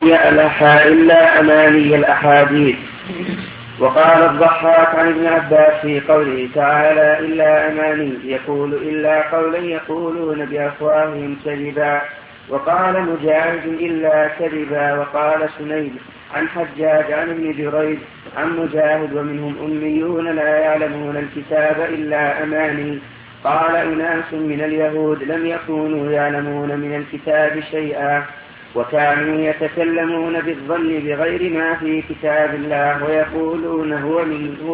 يألح إلا أماني الأحاديث. وقال الضحاك عن ابن عباس في قوله تعالى إلا أماني يقول إلا قولا يقولون بأفواههم كذبا. وقال مجاهد إلا كذبا. وقال سنيد عن حجاج عن ابن جريج عن مجاهد ومنهم أميون لا يعلمون الكتاب إلا أماني. قال أناس من اليهود لم يكونوا يعلمون من الكتاب شيئا وكانوا يتكلمون بالظن بغير ما في كتاب الله ويقولون هو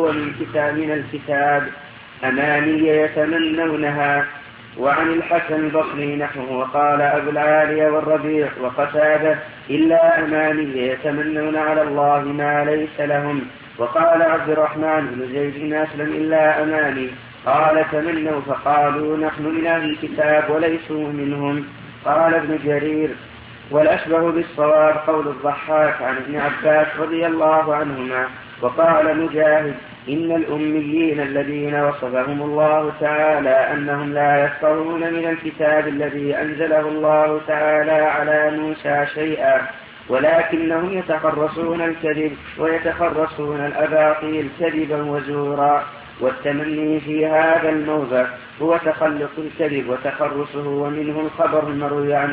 من الكتاب أماني يتمنونها. وعن الحسن البصري نحوه. وقال أبو العالي والربيع وقتادة إلا أماني يتمنون على الله ما ليس لهم. وقال عبد الرحمن بن زيد بن أسلم إلا أماني. قال تمنوا فقالوا نحن من أهل الكتاب وليسوا منهم. قال ابن جرير والأشبه بالصواب قول الضحاك عن ابن عباس رضي الله عنهما. وقال مجاهد إن الأميين الذين وصفهم الله تعالى أنهم لا يفقهون من الكتاب الذي أنزله الله تعالى على موسى شيئا ولكنهم يتخرصون الكذب ويتخرصون الأباطيل كذبا وزورا. والتمني في هذا الموضع هو تخلق الكذب وتخرصه. ومنه الخبر المروي عن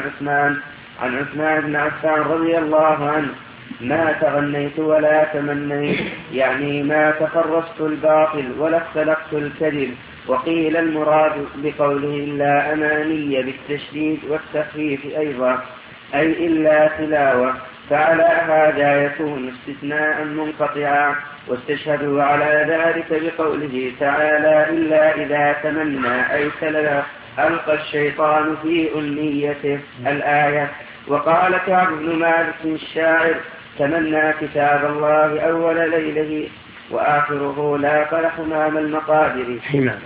عثمان بن عفان رضي الله عنه ما تغنيت ولا تمنيت يعني ما تخرصت الباطل ولا اختلقت الكذب. وقيل المراد بقوله إلا أماني بالتشديد والتخفيف أيضا أي إلا تلاوة. فعلى هذا يكون استثناء منقطعا. واستشهدوا على ذلك بقوله تعالى إلا إذا تمنى أي ألقى الشيطان في أمنيته الآية. وقال كعب بن مالك الشاعر تمنى كتاب الله أول ليله وآخره لاقى حمام المقادر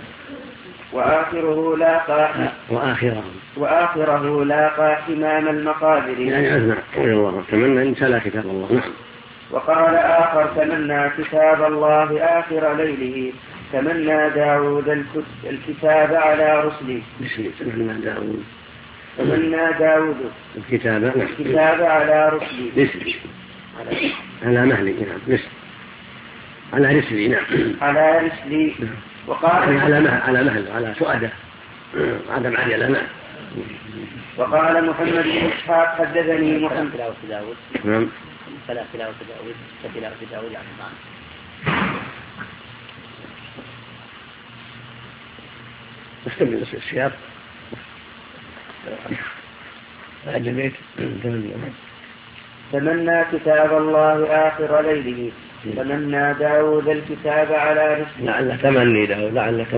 وآخره لاقى حمام المقادر يعني عزنا الله تمنى إن تلا كتاب الله. نعم. وقال آخر تمنى كتاب الله آخر ليله. تمنى داود الكتاب على رسله. تمنى داود الكتاب على رسله. على مهلي. نعم. على رسلي. نعم. على رسلي. وقال على مهل على سؤاده عدم علي لنا. وقال محمد بن إسحاق حدثني محمد تلاوة داود. نعم. تلاوة داود كتلاوة داود عن معنا. استمر السياق. بعد البيت تمنى كتاب الله آخر ليله. تمنى داود الكتاب على رسله. لعل تمني داود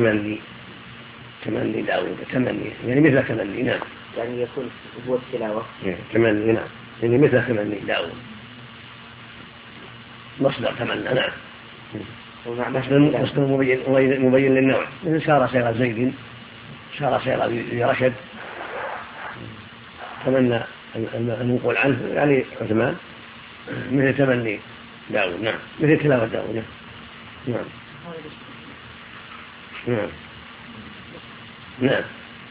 تمني داود تمني يعني مثل تمني. نعم. يعني يكون هو التلاوة. تمني. نعم. يعني مثل تمني داود مصدر تمنى. نعم. مصدر مبين للنوع. مثل سار سير زيد سار سير رشد. تمنى المنقول عنه يعني عثمان مثل تمني داود. نعم. مثل تلاوة داود. نعم. نعم. نعم.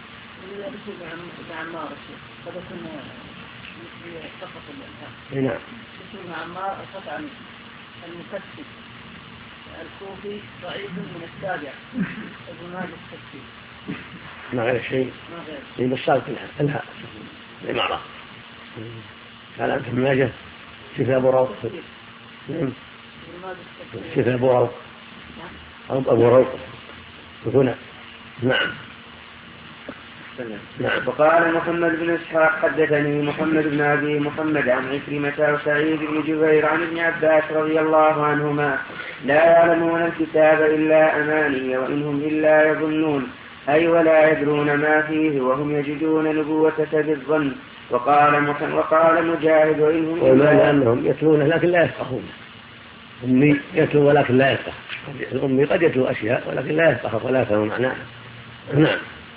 نعم. عمار القطع المكتب الكوفي ضعيف من التابع ابن مالك الكتب ما غير شيء. بس الها العمارة قال أنت ماجه كتاب روق. كتاب روق أو أبو روق هنا. نعم. نعم. وقال محمد بن إسحاق حدثني محمد بن أبي محمد عن عكرمة وسعيد بن جبير عن ابن عباس رضي الله عنهما لا يعلمون الكتاب إلا أماني وإنهم إلا يظنون أي ولا يدرون ما فيه وهم يجدون نبوة بالظن. وقال مجاهد وإنهم إلا أنهم يتلون لكن لا يفقهون. أمي يتلو ولكن لا يفقه. الأمي قد يتلو أشياء ولكن لا يفقه ولا يفهم معناها. نعم.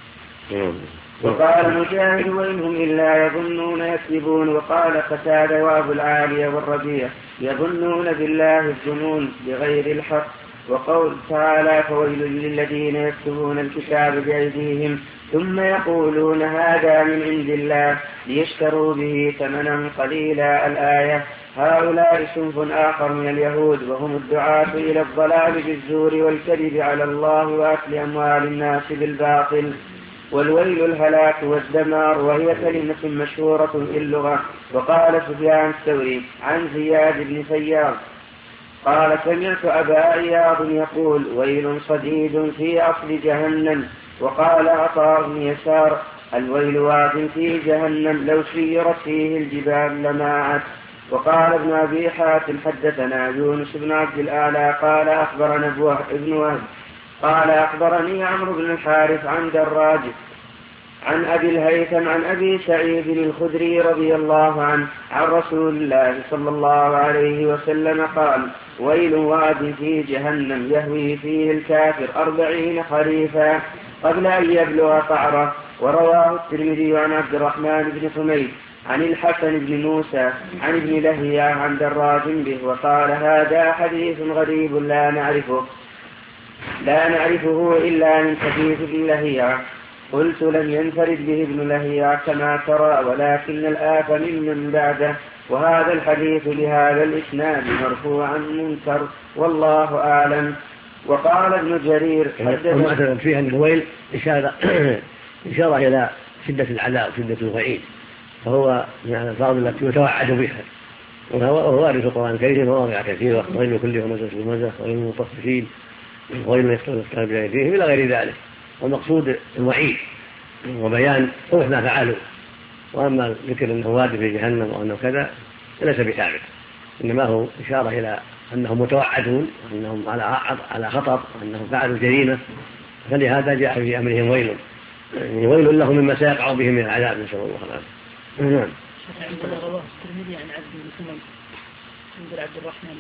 وقال مجاهد وإنهم إلا يظنون يكذبون. وقال قتادة وأبو العالي والربيع يظنون بالله الظنون بغير الحق. وقول تعالى فويل للذين يكتبون الكتاب بأيديهم ثم يقولون هذا من عند الله ليشتروا به ثمنا قليلا الآية. هؤلاء صنف آخر من اليهود وهم الدعاة إلى الضلال بالزور والكذب على الله وأكل أموال الناس بالباطل. والويل الهلاك والدمار وهي كلمة مشهورة في اللغة. وقال سفيان الثوري عن زياد بن سيار قال سمعت أبا عياض يقول ويل صديد في أصل جهنم. وقال عطاء بن يسار الويل واد في جهنم لو سيرت فيه الجبال لماعت. وقال ابن أبي حاتم حدثنا يونس بن عبد الأعلى قال أخبرنا ابن وهب قال أخبرني عمرو بن الحارث عن دراج عن أبي الهيثم عن أبي سعيد الخدري رضي الله عنه عن رسول الله صلى الله عليه وسلم قال ويل واد في جهنم يهوي فيه الكافر 40 خريفا قبل أن يبلغ قعره. ورواه الترمذي عن عبد الرحمن بن حميد عن الحسن بن موسى عن ابن لهيعة عن دراج به وقال هذا حديث غريب لا نعرفه إلا من حديث ابن لهيعة. قلت لم ينفرد به ابن لهيعة كما ترى ولكن الآف ممن بعده. وهذا الحديث بهذا الإسناد مرفوعا منكر والله أعلم. وقال ابن جرير مثلا فيها الويل إشارة إلى شدة العذاب وشدة الوعيد فهو من الألفاظ التي يتوعد بها وهو وارد في القرآن الكريم مواضع كثيرة ويل لكل همزة لمزة ويل للمطففين ويل يقتل الكتاب بأيديهم إلى غير ذلك. والمقصود الوعيد وبيان خوف ما فعلوا. وأما ذكر أنه واد في جهنم وأنه كذا ليس بثابت إنما هو إشارة إلى أنهم متوعدون وأنهم على خطر وأنهم فعلوا جريمة فلهذا جاء في أمرهم ويل يعني ويل لهم مما سيقع بهم من العذاب نسأل الله العافية. نعم. عندنا رواه الترمذي عن عبد بن سمي عند عبد الرحمن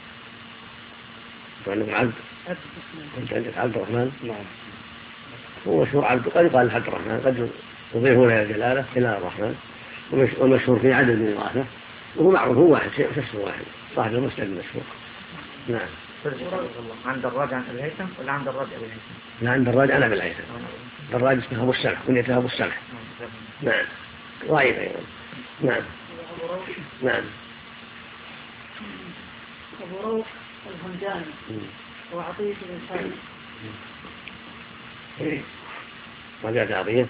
بن سمي. عبد أنت عندك عبد الرحمن؟ نعم. هو مشهور عبد قد يقال عبد الرحمن قد يضيفون إلى جلاله إلى الرحمن ومشهور في عدد من الرافع وهو معروف هو واحد شخص واحد صاحب المسند المشهور. نعم. عند الراجع عن أبي الهيثم ولا عند الراجع أبي الهيثم؟ لا عند الراجع عن أبي الهيثم. الراجع اسمه أبو السمح كنيته أبو السمح. نعم. ضعيف أيضا. نعم. نعم. أبو روح الهمداني وعطية بن الحارث. رجعت عطية.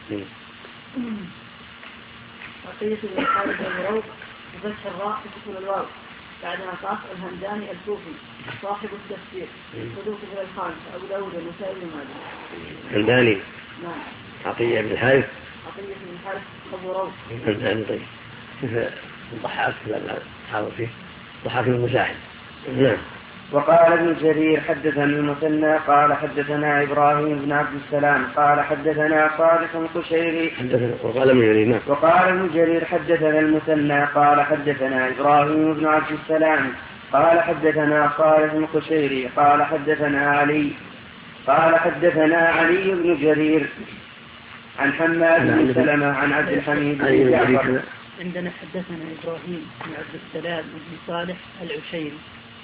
عطية بن الحارث أبو روح بفتح الراء وسكون الواو بعدها قاف الهمداني الكوفي صاحب التفسير صدوق في الخامس أبو داود والنسائي بن ماجه. الهمداني. نعم. عطية بن الحارث. عطية بن الحارث أبو روح. الهمداني. طيب. كيف الضحاك لا حاول فيه ضحاك المزاحم. نعم. وقال ابن جرير حدثنا المثنى قال حدثنا إبراهيم بن عبد السلام قال حدثنا صالح القشيري وقال ابن جرير حدثنا المثنى قال حدثنا إبراهيم بن عبد السلام قال حدثنا صالح القشيري قال حدثنا علي بن جرير عن حماد بن سلمة عن عبد الحميد بن جعفر. عندنا حدثنا إبراهيم بن عبد السلام بن صالح العشيري.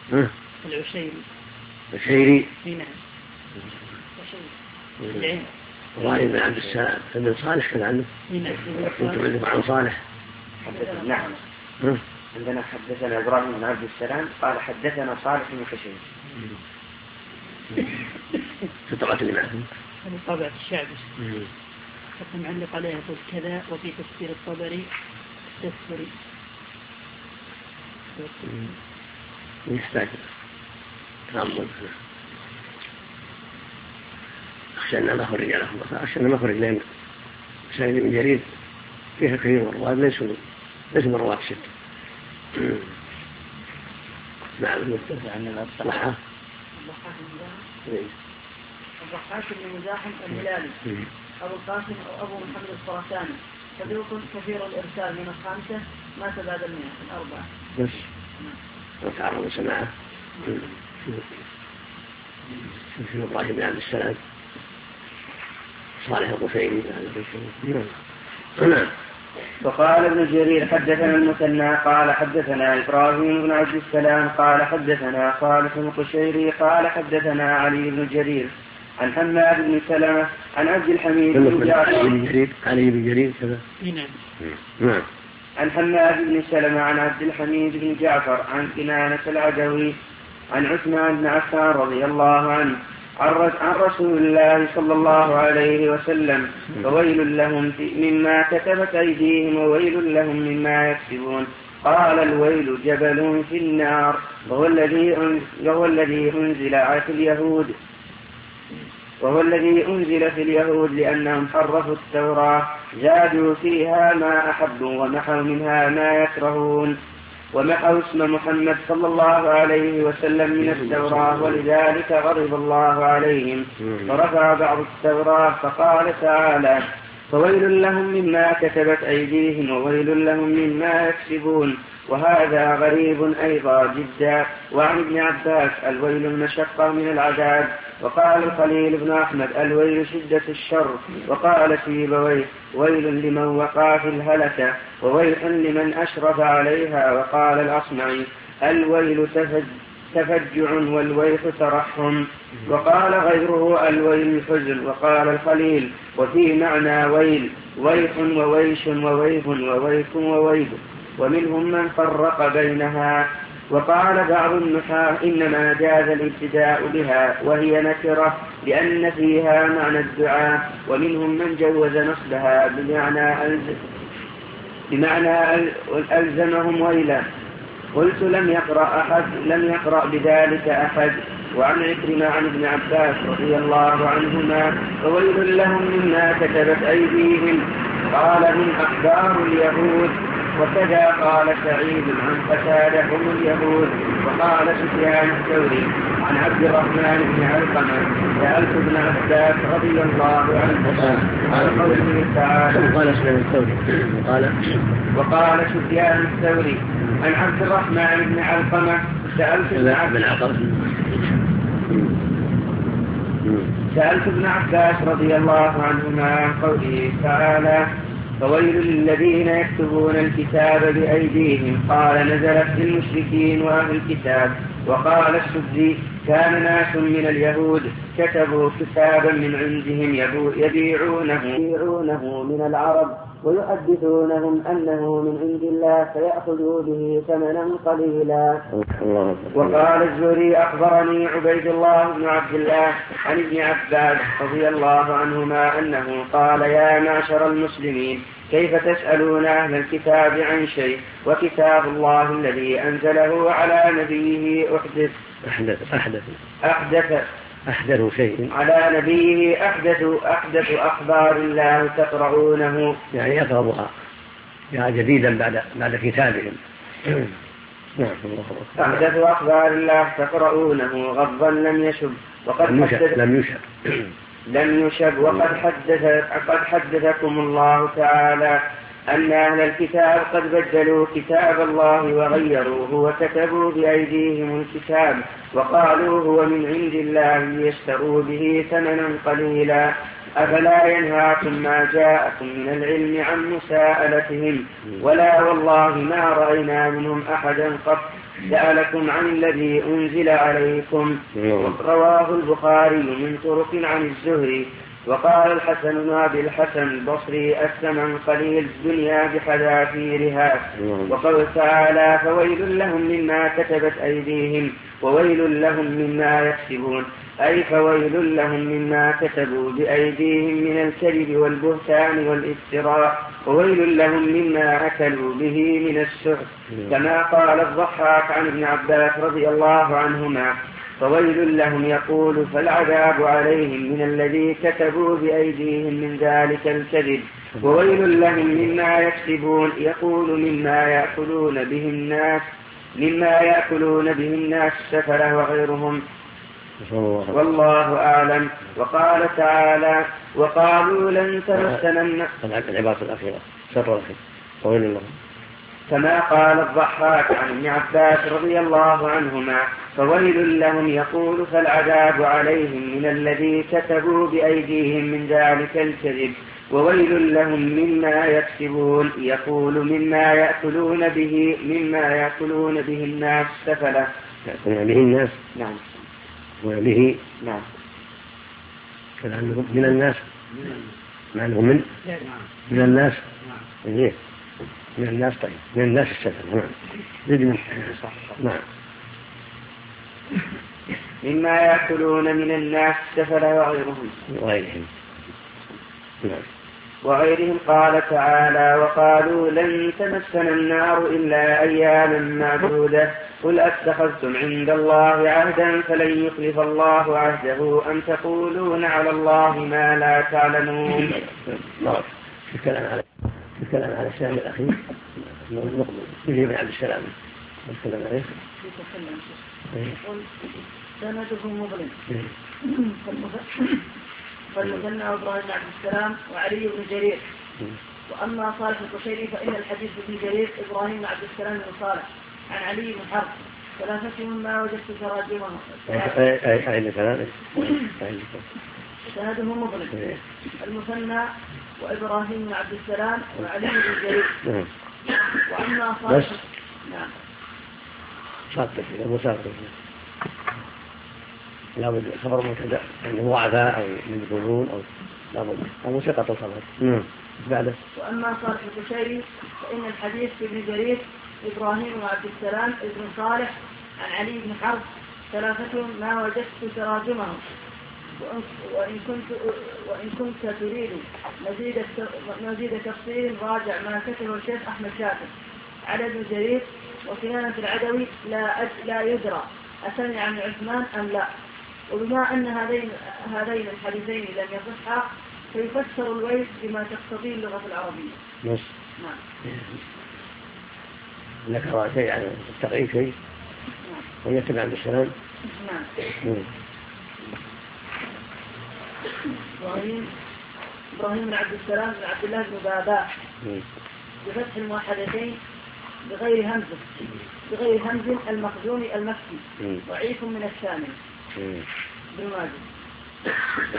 العشيري. نعم. العين. إبراهيم بن عبد السلام بن صالح كان عنه. نعم. عن صالح. نعم. عندنا حدثنا إبراهيم بن عبد السلام قال حدثنا صالح بن كشير. في طبعة الإمام. هذه طبعة الشعب. حتى معلق عليها يقول كذا وفي تفسير الطبري تفسيري. يحتاج تأمل. أخشى أن لا أخرج لهم أخشى أن ما أخرج لهم سعيد بن جرير فيها كثير من الرواة ليسوا من الرواة الستة. نعم. الضحاك بن مزاحم الهلالي أبو القاسم أو أبو محمد الخراساني صدوق كثير الإرسال من الخامسة مات بعد 104. بس وتعرض سماعه في إبراهيم بن عبد السلام صالح القشيري. نعم. وقال ابن جرير حدثنا المثنى قال حدثنا إبراهيم بن عبد السلام قال حدثنا صالح القشيري قال حدثنا علي بن جرير عن حماد بن سلمة عن عبد الحميد بن جعفر علي بن جرير كذا نعم عن حماد بن سلمة عن عبد الحميد بن جعفر عن كنانة العدوي عن عثمان بن عفان رضي الله عنه عن رسول الله صلى الله عليه وسلم فويل لهم مما كتبت أيديهم وويل لهم مما يكسبون. قال الويل جبل في النار وهو الذي أنزل في اليهود لأنهم حرفوا التوراة زادوا فيها ما أحبوا ومحوا منها ما يكرهون ومحوا اسم محمد صلى الله عليه وسلم من التوراة ولذلك غضب الله عليهم فرفع بعض التوراة فقال تعالى فويل لهم مما كتبت أيديهم وويل لهم مما يكسبون. وهذا غريب أيضا جدا. وعن ابن عباس الويل المشقة من العذاب. وقال الخليل بن أحمد الويل شدة الشر. وقال سيبويه ويل لمن وقع في الهلكة وويل لمن أشرف عليها. وقال الأصمعي الويل تفجع والويح ترحم. وقال غيره الويل الحزن. وقال الخليل وفي معنى ويل ويح وويش وويح وويح وويل ومنهم من فرق بينها. وقال بعض النحاة إنما جاز الابتداء بها وهي نكرة لأن فيها معنى الدعاء ومنهم من جوز نصبها بمعنى ألزمهم ويلا. قلت لم يقرأ بذلك أحد. وعن عكرمة عن ابن عباس رضي الله عنهما فويل لهم مما كتبت أيديهم قال من أخبار اليهود. وكذا قال سعيد عن قتادة هم اليهود. وقال سفيان الثوري عن عبد الرحمن بن علقمة سألت ابن عباس رضي الله عنه عن قوله تعالى وقال سفيان الثوري عن عبد الرحمن بن علقمة سألت ابن عباس رضي الله عنهما عن قوله تعالى فويل للذين يكتبون الكتاب بأيديهم قال نزلت للمشركين وأهل الكتاب. وقال السدي كان ناس من اليهود كتبوا كتابا من عندهم يبيعونه من العرب ويحدثونهم أنه من عند الله فيأخذوا به ثمنا قليلا. وقال الزهري أخبرني عبيد الله بن عبد الله عن ابن عباس رضي الله عنهما أنه قال يا معشر المسلمين كيف تسألون أهل الكتاب عن شيء وكتاب الله الذي أنزله على نبيه أحدث شيء على نبيه أحدث أخبار الله تقرؤونه يعني يقرأها يعني جديدا بعد كتابهم. أحدث أخبار الله تقرؤونه غضا لم يشب وقد حدثكم الله تعالى أن أهل الكتاب قد بدلوا كتاب الله وغيروه وكتبوا بأيديهم الكتاب وقالوا هو من عند الله ليشتروا به ثمنا قليلا. أفلا ينهاكم ما جاءكم من العلم عن مساءلتهم ولا والله ما رأينا منهم أحدا قط سألكم عن الذي أنزل عليكم. رواه البخاري من طرق عن الزهري. وقال الحسن بن أبي الحسن البصري الثمن قليل الدنيا بحذافيرها. وقال تعالى فويل لهم مما كتبت أيديهم وويل لهم مما يكسبون أي فويل لهم مما كتبوا بأيديهم من الكذب والبهتان والافتراء وويل لهم مما أكلوا به من السحت. كما قال الضحاك عن ابن عباس رضي الله عنهما فويل لهم يقول فالعذاب عليهم من الذي كتبوا بأيديهم من ذلك الكذب وويل لهم مما يكسبون يقول مما يأكلون به الناس السفلة وغيرهم والله أعلم. وقال تعالى وقالوا لن تمسنا العبارة الأخيرة سر الأخير وويل لهم كما قال الضحاك عن ابن عباس رضي الله عنهما: فويل لهم يقول فالعذاب عليهم من الذي كتبوا بأيديهم من ذلك الكذب، وويل لهم مما يكسبون، يقول مما يأكلون به الناس سفلا. يأكلون به الناس. نعم. وبه. نعم. كلامهم من الناس. ما أنهم من الناس. إيه. من الناس. طيب من الناس السفل. نعم. مما يأكلون من الناس سفل وغيرهم قال تعالى: وقالوا لن تمسنا النار إلا أياما معدودة، قل أتخذتم عند الله عهدا فلن يخلف الله عهده أم تقولون على الله ما لا تعلمون. الكلام على السلام الأخير يجيب عبد السلام الكلام عليه سنده مظلم. فالمثنى إبراهيم بن عبد السلام وعلي بن جرير. وأما صالح القشيري فإن الحديث بن جرير إبراهيم بن عبد السلام بن صالح عن علي بن حرب ثلاثة مما وجدت تراجمهم. سنده مظلم. المثنى وإبراهيم بن عبد السلام وعلي بن جرير. وأما صالح نعم لا بد خبر مبتدأ يعني ضعفاء أو مجهولون أو لا بد أو ثقة الخبر. بعده. وأما صالح القشيري فإن الحديث في ابن جرير إبراهيم بن عبد السلام ابن صالح عن علي بن حرب ثلاثة ما وجدت تراجمهم. وإن كنت تريد مزيد تفصيل راجع ما كتبه الشيخ أحمد شاكر على ابن جرير وكنانة العدوي لا يدرى أسمع عن عثمان أم لا. وبما أن هذين الحديثين لم يصحا فيفسر الويل بما تقتضيه اللغة العربية. نعم. ذكر شيء عن التقييد شيء. ويتبع عبد السلام. نعم. إبراهيم بن عبد السلام بن عبد الله بن بابا بفتح الموحدتين بغير همز المخزومي المكي ضعيف من الثامن بن ماجه.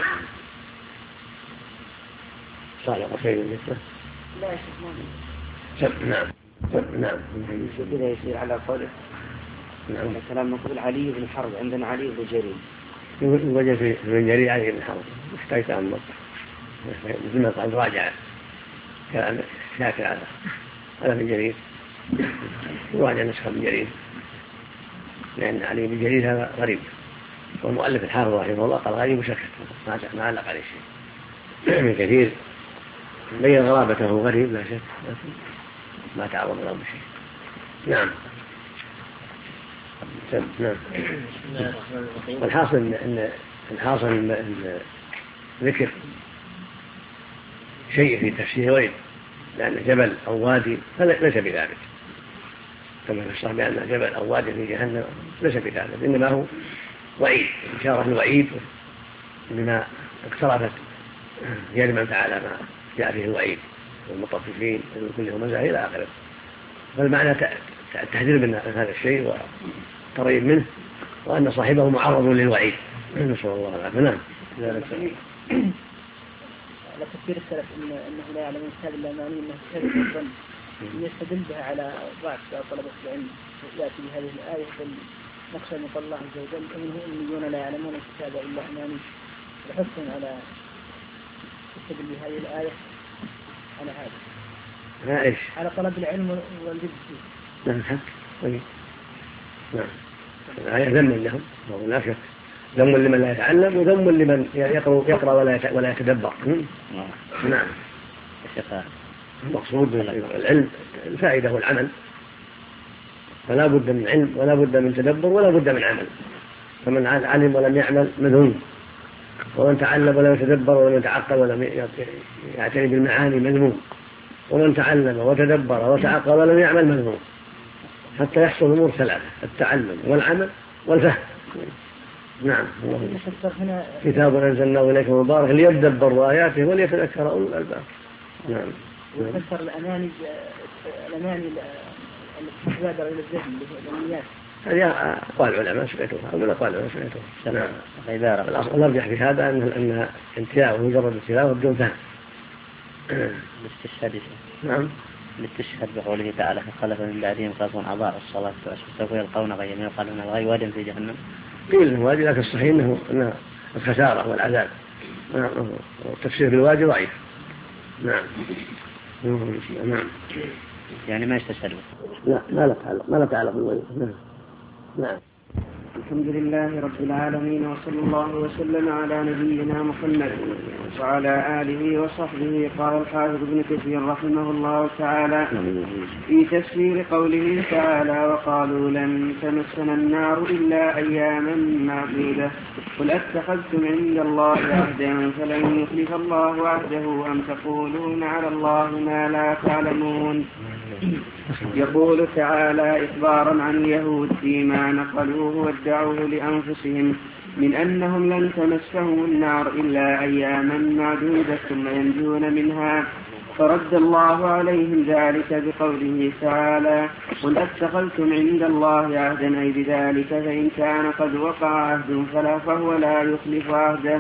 صالح خير مثله لا يشوف نعم كذا يصير على قوله. نعم. الكلام مقبول علي بن حرب عندنا علي بن جرير. وجد في ابن جرير علي بن حرب محتاج تأمل مثل ما قال راجع كلام شاكر على ابن جرير وراجع نسخة ابن جرير لأن علي بن جرير هذا غريب. والمؤلف الحافظ رحمه الله قال غريب وسكت ما علق عليه شيء. ابن كثير بين غرابته غريب لا شك ما تعرض له بشيء. نعم. والحاصل ان ذكر شيء في تفسير ويل لأن جبل أو وادي ليس بذلك كما في الصحيح بأن جبل أو وادي في جهنم ليس بذلك إنما هو وعيد إشارة الوعيد بما اقترفت يد من فعل ما جاء فيه الوعيد والمطففين كل همزة إلى آخره. فالمعنى التحذير من هذا الشيء وتريب منه وأن صاحبه معرض للوعيد. نسأل الله العافية. نعم. على تفسير السلف أنه لا يعلمون كتاب الأماني أنه كتاب الظن يستدل بها على ضعف طلبة العلم يأتي بهذه الآية نقصد من الله عز وجل ومنهم أميون لا يعلمون الكتاب إلا أماني الحسن على يستدل بهذه الآية على هذا على طلب العلم والجد فيه. نعم حق. نعم. الآية ذم لهم وهو لا شك ذم لمن لا يتعلم وذم لمن يقرأ ولا يتدبر. نعم. المقصود العلم الفائدة والعمل فلا بد من علم ولا بد من تدبر ولا بد من عمل. فمن علم ولم يعمل مذموم ومن تعلم ولم يتدبر ولم يتعقل ولم يعتني بالمعاني مذموم ومن تعلم وتدبر وتعقل ولم يعمل مذموم حتى يحصل الأمور ثلاثة: التعلم والعمل والفهم. نعم. كتاب أنزلناه إليك مبارك ليدبروا آياته وليتذكر أولو الألباب. نعم. وفسر الأماني التي تبادر إلى الذهن بالنيات. هذه أقوال العلماء سمعتها، أقول أقوال العلماء سمعتها. العبارة الأرجح في هذا أن انتهاء مجرد التلاوة بدون فهم. الاستشهاد. نعم. الاستشهاد بقوله تعالى فخلف من بعدهم خلف أضاعوا الصلاة وسوف يلقون غيا يقال أن الغي واد في جهنم. قيل إنه وادي، لكن الصحيح أنه الخسارة والعذاب. التفسير بالوادي ضعيف. نعم. نعم. يعني ما يستشهدون. لا ما له تعلق بالوادي. نعم. الحمد لله رب العالمين، وصلى الله وسلم على نبينا محمد وعلى آله وصحبه. قال الحافظ ابن كثير رحمه الله تعالى في تفسير قوله تعالى وقالوا لن تمسنا النار إلا أياما معدودة قل أتخذتم عند الله عهدا فلن يخلف الله عهده أم تقولون على الله ما لا تعلمون. يقول تعالى إخبارا عن اليهود فيما نقلوه وادعوه لأنفسهم من أنهم لن تمسهم النار إلا أياما معدودة ثم ينجون منها، فرد الله عليهم ذلك بقوله تعالى قل أتخذتم عند الله عهدا أي بذلك فإن كان قد وقع عهد فهو لا يخلف عهده،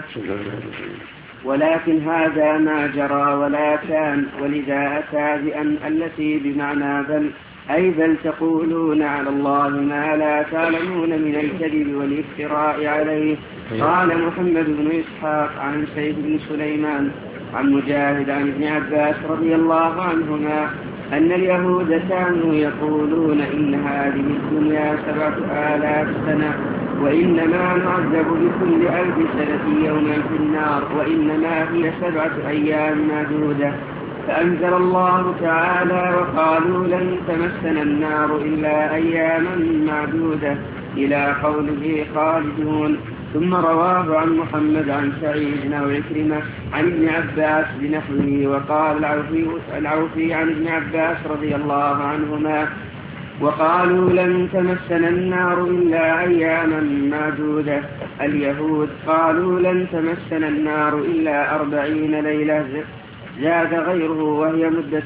ولكن هذا ما جرى ولا كان، ولذا أتى بأن التي بمعنى بل أي بل تقولون على الله ما لا تعلمون من الكذب والافتراء عليه. قال محمد بن إسحاق عن سيد بن سليمان عن مجاهد عن ابن عباس رضي الله عنهما أن اليهود كانوا يقولون إن هذه الدنيا 7000 سنة وإنما نعذب بكل 1000 سنة يوما في النار وإنما هي 7 أيام معدودة. فأنزل الله تعالى وقالوا لن تمسنا النار إلا أياما معدودة إلى قوله خالدون. ثم رواه عن محمد عن سعيد أو عكرمة عن ابن عباس بنحوه. وقال العوفي عن ابن عباس رضي الله عنهما وقالوا لن تمسنا النار إلا أياما معدودة. اليهود قالوا لن تمسنا النار إلا 40 ليلة زاد غيره وهي مدة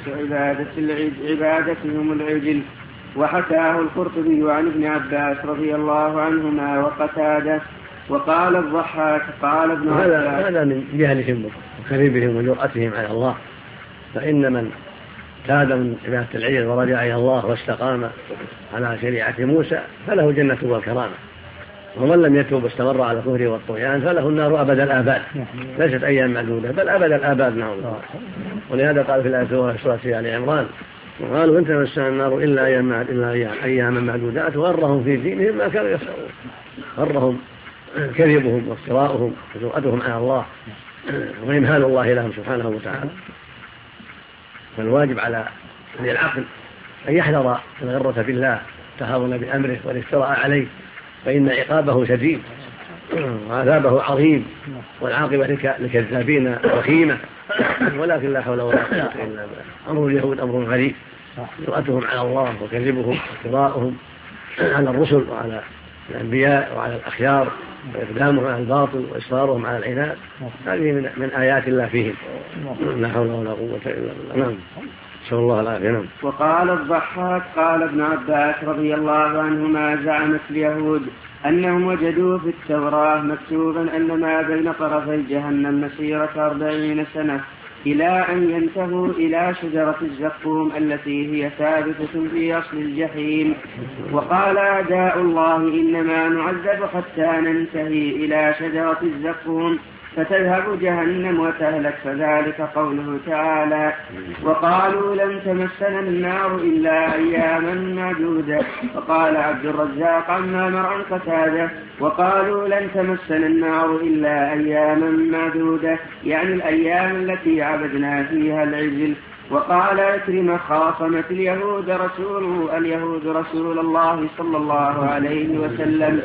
عبادتهم العجل. وحكاه القرطبي عن ابن عباس رضي الله عنهما وقتاده. وقال الضحاك قال ابن عباس هذا من جهلهم وكذبهم وجرأتهم على الله، فإن من تاب من عبادة العجل ورجع إلى الله واستقام على شريعة موسى فله جنة والكرامة، ومن لم يتوب واستمر على كفره والطغيان فله النار أبد الآباد ليست أيام معدودة بل أبد الآباد. نعم. ولهذا قال في الآية سورة آل عمران وقالوا إن تمسنا النار إلا أياما معدودات وغرهم في دينهم ما كانوا يفترون. غرهم كذبهم وافتراؤهم وجرأتهم على الله وإمهال الله لهم سبحانه وتعالى. فالواجب على ذي العقل أن يحذر الغرة بالله التهاون بأمره والافتراء عليه، فإن عقابه شديد وعذابه عظيم والعاقبة للكذابين وخيمة. ولكن لا حول ولا قوة إلا بالله. أمر اليهود أمر غريب، جرأتهم على الله وكذبهم وافتراؤهم على الرسل وعلى الأنبياء وعلى الأخيار وإقدامهم على الباطل وإصرارهم على العناد، هذه من آيات الله فيهم. لا حول ولا قوة إلا بالله. نعم. نسأل الله العافية. نعم. وقال الضحاك قال ابن عباس رضي الله عنهما زعمت اليهود أنهم وجدوا في التوراة مكتوبا أن ما بين طرفي جهنم مسيرة 40 سنة إلى أن ينتهوا إلى شجرة الزقوم التي هي ثابتة في أصل الجحيم. وقال أعداء الله إنما نعذب حتى ننتهي إلى شجرة الزقوم فتذهب جهنم وتهلك، فذلك قوله تعالى وقالوا لن تمسنا النار إلا أياما معدودة. وقال عبد الرزاق عن معمر عن قتادة وقالوا لن تمسنا النار إلا أياما معدودة يعني الأيام التي عبدنا فيها العجل. وقال عكرمة خاصمت اليهود رسول الله صلى الله عليه وسلم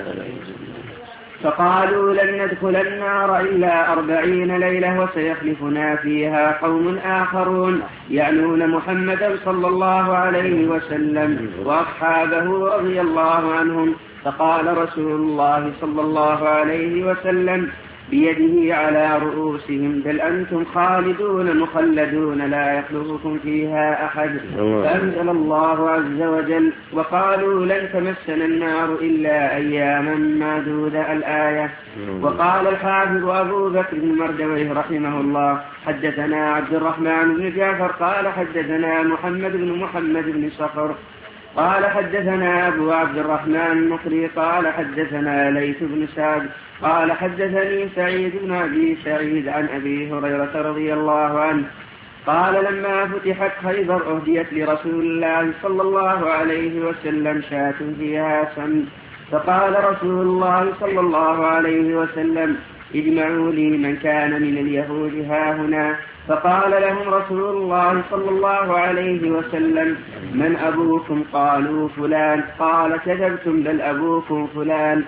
فقالوا لن ندخل النار إلا 40 ليلة وسيخلفنا فيها قوم آخرون يعنون محمدا صلى الله عليه وسلم وأصحابه رضي الله عنهم. فقال رسول الله صلى الله عليه وسلم بيده على رؤوسهم بل أنتم خالدون مخلدون لا يخلفكم فيها أحد. فأنزل الله عز وجل وقالوا لن تمسنا النار إلا أياما معدودة الآية. وقال الحافظ أبو بكر بن مردويه رحمه الله حدثنا عبد الرحمن بن جعفر قال حدثنا محمد بن صخر قال حدثنا أبو عبد الرحمن المقري قال حدثنا ليث بن سعد قال حدثني سعيد بن أبي سعيد عن أبي هريرة رضي الله عنه قال لما فتحت خيبر أهديت لرسول الله صلى الله عليه وسلم شاة فيها سم فقال رسول الله صلى الله عليه وسلم اجمعوا لي من كان من اليهود هاهنا. فقال لهم رسول الله صلى الله عليه وسلم من أبوكم؟ قالوا فلان. قال كذبتم بل أبوكم فلان.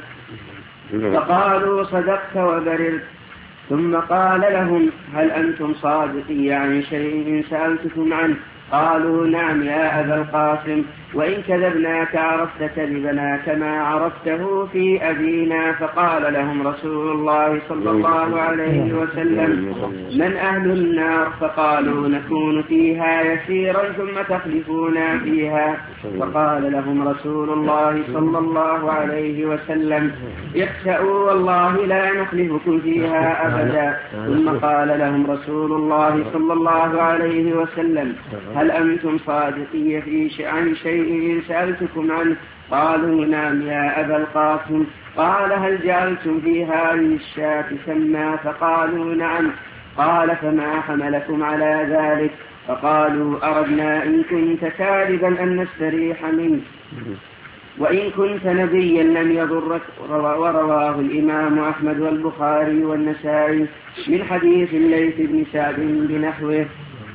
فقالوا صدقت وبررت. ثم قال لهم هل أنتم صادقي عن شيء سألتكم عنه؟ قالوا نعم يا أبا القاسم وإن كذبناك عرفت كذبنا كما عرفته في أبينا. فقال لهم رسول الله صلى الله عليه وسلم من أهل النار؟ فقالوا نكون فيها يسيرا ثم تخلفونا فيها. فقال لهم رسول الله صلى الله عليه وسلم اخسأوا والله لا نخلفكم فيها أبدا. ثم قال لهم رسول الله صلى الله عليه وسلم هل أنتم صادقي عن شيء سألتكم عنه؟ قالوا نعم يا أبا القاسم. قال هل جعلتم في هذه الشاة سما؟ فقالوا نعم. قال فما حملكم على ذلك؟ فقالوا أردنا إن كنت كاذبا أن نستريح منك وإن كنت نبيا لم يضرك. ورواه الإمام أحمد والبخاري والنسائي من حديث الليث بن سعد بنحوه.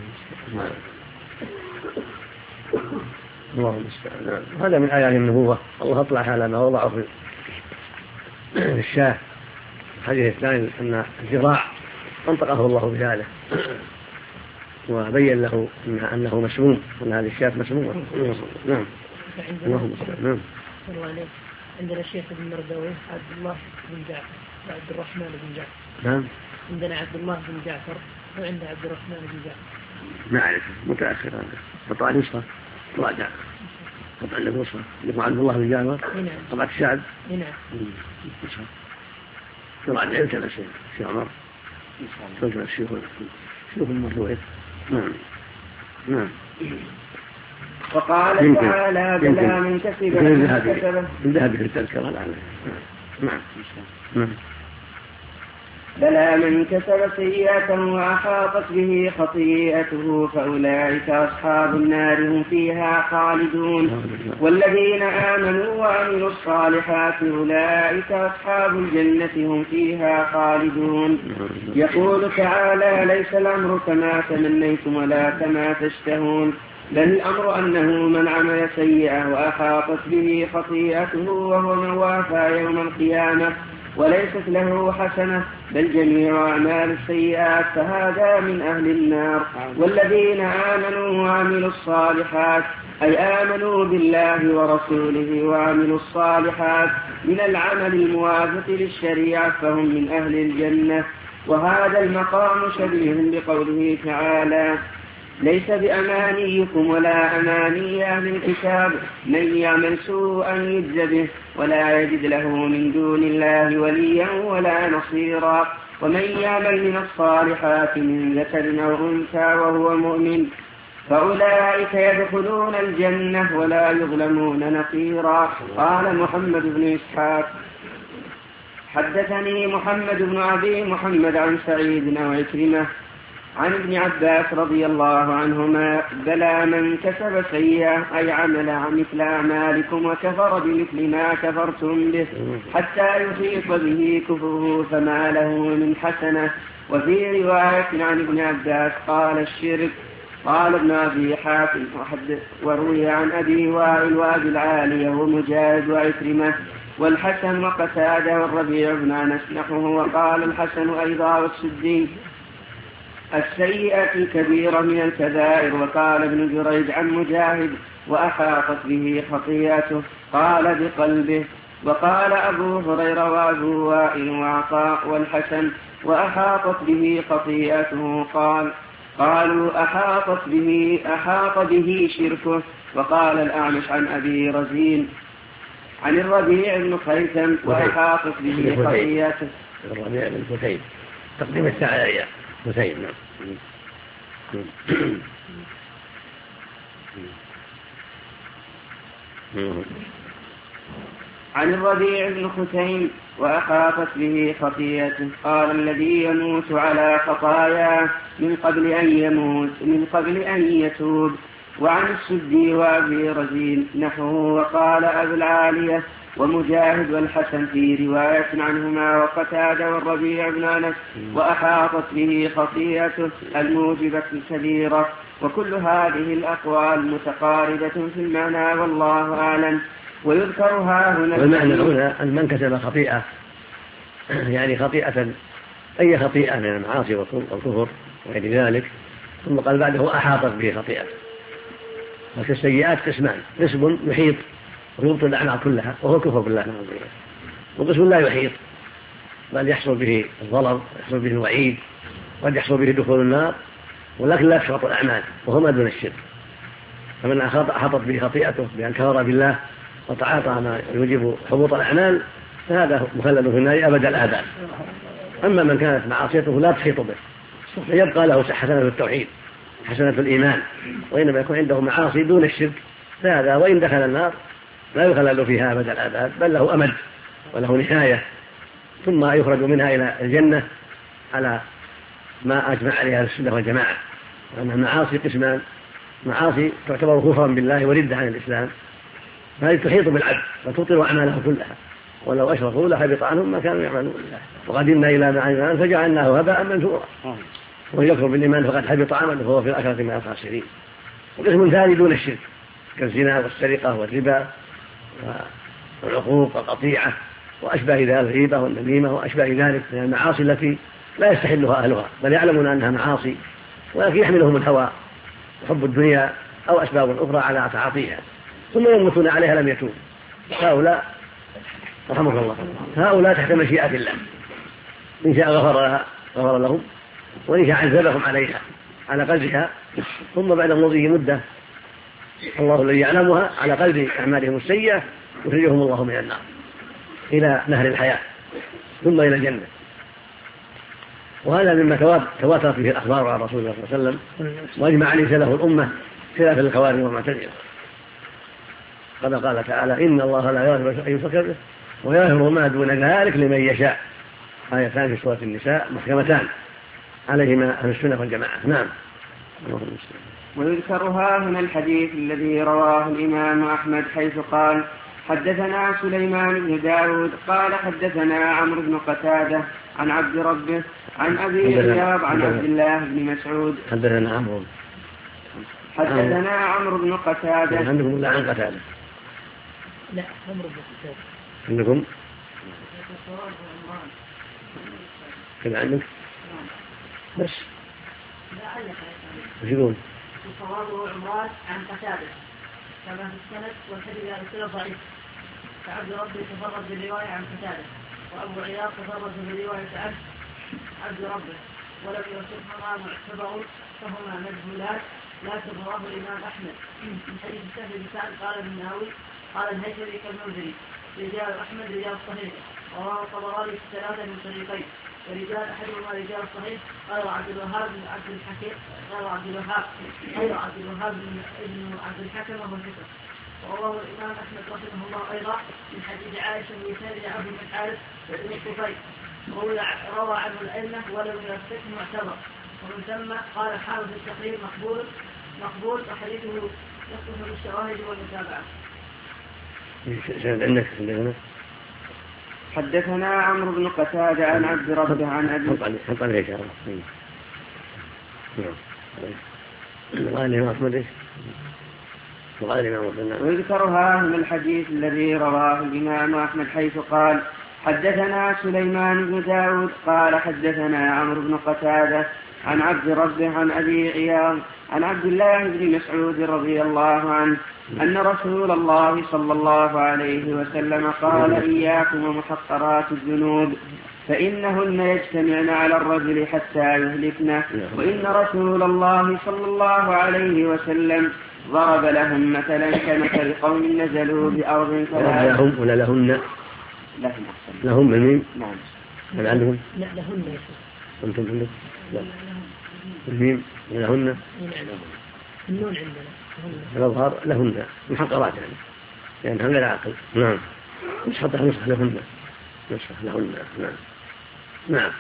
هذا من آيات النبوة. الله أطلع على ما وضعه في الشاه. الحديث الثاني أن الذراع أنطقه الله بهذا وبين له أنه مسموم وأن هذه الشاة مسمومة. نعم. نعم. عندنا الشيخ بن مردويه عبد الله بن جعفر وعبد الرحمن بن جعفر. نعم. عندنا عبد الله بن جعفر وعند عبد الرحمن بن جعفر. ما أعرف متأخر هذا. قطع نصفه راجع قطع نصفه يقول عبد الله بن جعفر طبعة الشعب. نعم. طبعا يلتمس الشيخ عمر يلتمس شيوخ المردويه. نعم. نعم. وقال تعالى بلى من كسب ذهب في التذكرة الآن. نعم. بلى من كسب سيئة وأحاطت به خطيئته فأولئك أصحاب النار هم فيها خالدون. والذين آمنوا وعملوا الصالحات أولئك أصحاب الجنة هم فيها خالدون. يقول تعالى ليس الأمر كما تمنيتم ولا كما تشتهون بل الأمر أنه من عمل سيئة وأحاطت به خطيئته وهو من وافى يوم القيامة وليست له حسنة بل جميع أعمال السيئات فهذا من أهل النار. والذين آمنوا وعملوا الصالحات أي آمنوا بالله ورسوله وعملوا الصالحات من العمل الموافق للشريعة فهم من أهل الجنة. وهذا المقام شبيه بقوله تعالى ليس بأمانيكم ولا أماني أهل الكتاب من يعمل سوءا يجز به ولا يجد له من دون الله وليا ولا نصيرا. ومن يعمل من الصالحات من ذكر أو أنثى وهو مؤمن فأولئك يدخلون الجنة ولا يظلمون نقيرا. قال محمد بن إسحاق حدثني محمد بن أبي محمد عن سعيد أو عكرمة عن ابن عباس رضي الله عنهما بلى من كسب سيئة أي عمل مثل أعمالكم وكفر بمثل ما كفرتم به حتى يحيط به كفره فما له من حسنة. وفي رواية عن ابن عباس قال الشرك. قال ابن أبي حاتم وروي عن أبي وائل وأبي العالية ومجاهد وعكرمة والحسن وقتادة والربيع بن أنس نحوه. وقال الحسن أيضا والسدي السيئة الكبيرة من الكبائر. وقال ابن جريج عن مجاهد وأحاطت به خطيئته قال بقلبه. وقال أبو هريرة وأبو وائل وعطاء والحسن وأحاطت به خطيئته قالوا أحاط به شركه. وقال الأعمش عن أبي رزين عن الربيع بن خيثم وأحاطت به خطيئته. الربيع بن خيثم تقديم الساعية خيثم. عن الربيع بن خثيم وأحاطت به خطيئته. قال الذي يموت على خطاياه من قبل أن يتوب. وعن السدي وأبي رزين نحوه. وقال أبو العالية ومجاهد والحسن في رواية عنهما وقتادة والربيع بن أنس وأحاطت به خطيئته الموجبة الكبيرة. وكل هذه الأقوال متقاربة في المعنى والله أعلم. ويذكرها هنا والمعنى هنا أن من كسب خطيئة يعني خطيئة أي خطيئة من المعاصي والكفر وغير ذلك ثم قال بعده أحاطت به خطيئة. فالسيئات قسمان: قسم يحيط ويبطل الأعمال كلها وهو الكفر بالله نعوذ بالله، وقسم لا يحيط بل يحصل به الضرر يحصل به الوعيد قد يحصل به دخول النار ولكن لا تحبط الأعمال وهو ما دون الشرك. فمن أحاطت به خطيئته بأن كفر بالله وتعاطى ما يوجب حبوط الأعمال فهذا مخلد في النار أبد الآباد. أما من كانت معاصيته لا تحيط به فيبقى له حسنة التوحيد حسنة الإيمان، وإنما يكون عنده معاصي دون الشرك فهذا وإن دخل النار لا يخلد فيها أبد الآباد بل له أمد وله نهاية، ثم يخرج منها إلى الجنة على ما أجمع عليها السنة والجماعة. وأن المعاصي قسمان: معاصي تعتبر كفرا بالله وردة عن الإسلام فهذه تحيط بالعبد وتبطل أعماله كلها، ولو أشركوا لحبط عنهم ما كانوا يعملون. وقدمنا إلى ما عملنا فجعلناه هباء منثورا. ومن يكفر بالإيمان فقد حبط عمله وهو في الآخرة من الخاسرين. وقسم ثاني دون الشرك كالزنا والسرقة والربا والعقوق والقطيعة وأشباه ذلك، الغيبة والنميمة وأشباه ذلك من المعاصي التي لا يستحلها أهلها بل يعلمون أنها معاصي ولكن يحملهم الهوى وحب الدنيا أو أسباب أخرى على تعاطيها ثم يموتون عليها لم يتوب. هؤلاء رحمك الله هؤلاء تحت مشيئة الله، إن شاء غفر لهم وإن شاء عذبهم عليها على قدرها، ثم بعد مضي مدة الله الذي يعلمها على قدر أعمالهم السيئة يخرجهم الله من النار إلى نهر الحياة ثم إلى الجنة. وهذا مما تواترت فيه الأخبار عن رسول الله صلى الله عليه وسلم وأجمع عليه سلف الأمة خلاف الخوارج والمعتزلة. قال تعالى: إن الله لا يغفر أن يشرك به ويغفر ما دون ذلك لمن يشاء. آيتان في سورة النساء محكمتان عليهما أهل السنة والجماعة. نعم. ويذكرها هنا الحديث الذي رواه الإمام أحمد حيث قال: حدثنا سليمان بن داود قال حدثنا عمرو بن قتادة عن عبد ربه عن أبي عياض عن عبد الله بن مسعود. حدثنا عمرو بن قتادة. عندكم لا عن قتادة؟ لا عمرو بن قتادة. عندكم كذا عندك بس وش يقول؟ وصوابه عمران عن قتادة كما في السند والحديث على السنة ضعيف. فعبد ربه تفرد بالرواية عن قتادة وأبو عياض تفرد بالرواية عن عبد ربه ولم يصفهما معتبر فهما مجهولات لا تبراه الإمام أحمد. من حديث سهل بن سعد قال النووي قال الهيثمي كالمنذري رجال أحمد رجال صحيح ورواه الطبراني في الثلاثة من طريقين ورجال أحدهما رجال صحيح غير عبد الوهاب بن عبد الحكيم غير عبد الوهاب بن عبد الحكم وهو ثقة. ورواه الإمام أحمد رحمه الله أيضا من حديث عائشة بن سعد عبد بن الحارث بن الطفيل روى عنه الأئمة ولم يثبته معتبر. ومن ثم قال حافظ التقريب مقبول وحديثه يصلح بالشواهد والمتابعة. عندك حدثنا عمرو بن قتادة عن عبد ربه عن أبي ويذكرها من الحديث الذي رواه الإمام أحمد حيث قال: حدثنا سليمان بن داود قال حدثنا عمرو بن قتادة عن عبد ربه عن أبي عياض عن عبد الله بن مسعود رضي الله عنه أن رسول الله صلى الله عليه وسلم قال إياكم ومحقرات الذنوب فإنهن يجتمعن على الرجل حتى يهلكنه وإن رسول الله صلى الله عليه وسلم ضرب لهم مثلا كمثل قوم نزلوا بأرض لهم ولا لهن؟ لهم بالميم؟ نعم. هل عندهم؟ لا لهن. أنتم عندكم؟ لا. الميم لهن؟ النون عندنا. الأظهار لهن محقرات يعني هم غير عاقل. نعم. نصح لهن. نصح لهن. نعم. نعم.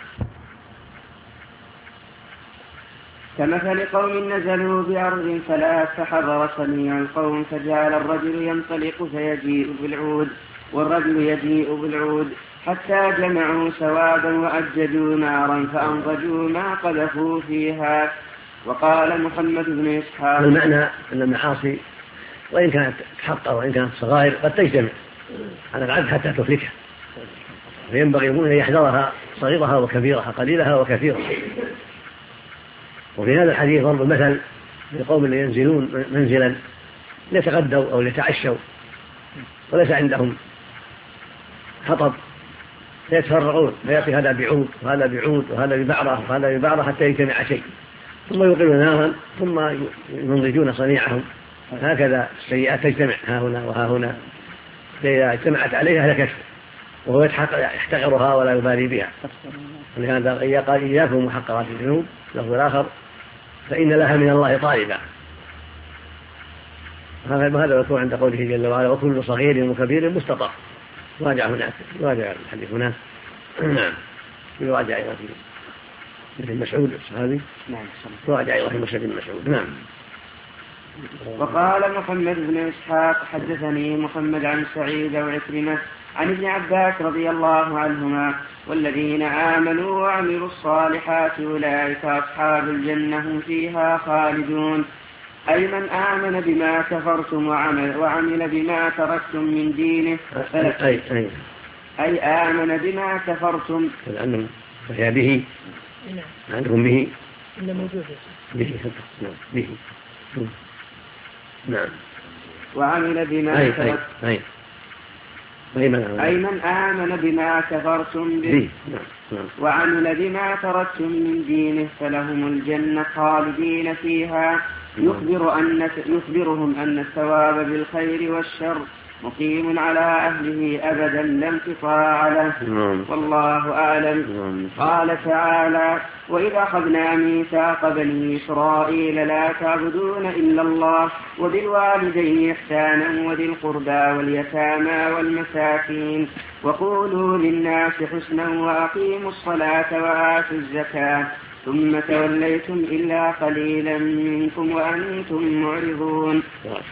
كمثل قوم نزلوا بأرض فلا فحضر سميع القوم فجعل الرجل ينطلق فيجيء بالعود والرجل يجيء بالعود حتى جمعوا سوادا وأججوا نارا فأنضجوا ما قذفوا فيها. وقال محمد بن إسحاق المعنى أن المعاصي وإن كانت تحقر وإن كانت صغائر قد تجتمع على العبد حتى تهلكه فينبغي أن يحذرها صغيرها وكبيرها قليلها وكثيرها. وفي هذا الحديث ضرب مثل لقوم ينزلون منزلا ليتغدوا أو ليتعشوا وليس عندهم حطب فيتفرعون فيأتي هذا بعود وهذا بعود وهذا ببعرة وهذا ببعرة حتى يجتمع شيء ثم يوقدون نارا ثم ينضجون صنيعهم. هكذا السيئات تجتمع ها هنا وها هنا فإذا اجتمعت عليها هلكته وهو يحتقرها ولا يبالي بها. ولهذا قال إياكم محقرات الذنوب لفظ آخر فإن لها من الله طالبا. هذا يكون عند قوله جل وعلا وكل صغير وكبير مستطاع. راجع هناك راجع الحديث هناك. نعم. يراجع أيضا في مثل مسعود الصحابي. نعم. راجع أيضا في مسعود مسعود. نعم. وقال محمد بن إسحاق حدثني محمد عن سعيد وعكرمة عن ابن عباس رضي الله عنهما والذين آمنوا وعملوا الصالحات أولئك أصحاب الجنة هم فيها خالدون. أي من آمن بما كفرتم وعمل بما تركتم من دينه أي آمن بما كفرتم وهي به عندهم به به نعم وعمل بما تركتم أي من آمن بما كفرتم به وعمل بما تركتم من دينه فلهم الجنة خالدين فيها. يخبرهم أن الثواب بالخير والشر مقيم على أهله أبدا لا انقطاع له. والله أعلم. قال تعالى وإذا أخذنا ميثاق بني إسرائيل لا تعبدون إلا الله وبالوالدين إحسانا وذي القربى واليتامى والمساكين وقولوا للناس حسنا وأقيموا الصلاة وآتوا الزكاة ثم توليتم إلا قليلا منكم وأنتم معرضون.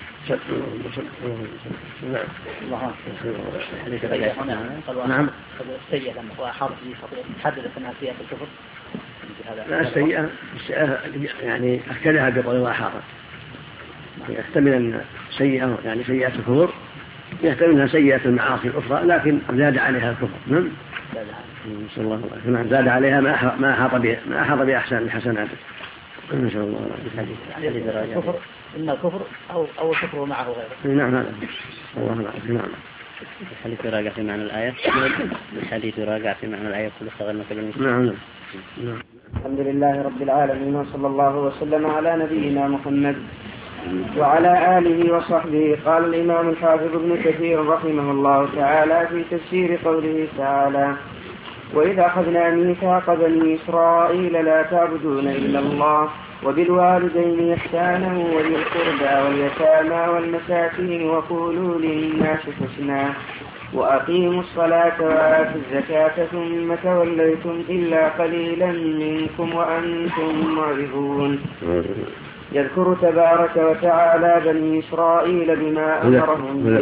نعم. السيئة لما هو حاط لي تحدد الناس فيها في الكفر. لا السيئة يعني أكدها بقول الله حاطت يحتمل أن سيئة يعني سيئة الكفر يحتمل أنها سيئة المعاصي الأخرى لكن زاد عليها الكفر. نعم. نسأل الله العافية. زاد عليها ما أحاط بأحسن الحسنات. نسأل الله العافية. الكفر إما الكفر أو الكفر ومعه غيره. نعم هذا الله العافية. نعم. الحديث يراجع في معنى الآية. الحديث يراجع في معنى الآية كل صغير كبير. نعم. الحمد لله رب العالمين وصلى الله وسلم على نبينا محمد وعلى آله وصحبه. قال الإمام الحافظ ابن كثير رحمه الله تعالى في تفسير قوله تعالى وإذا أخذنا ميثاق بني إسرائيل لا تعبدون إلا الله وبالوالدين إحسانا وذي القربى واليتامى والمساكين وقولوا للناس حسنا وأقيموا الصلاة وآتوا الزكاة ثم توليتم إلا قليلا منكم وأنتم معرضون. يذكر تبارك وتعالى بني إسرائيل بما أمرهم به.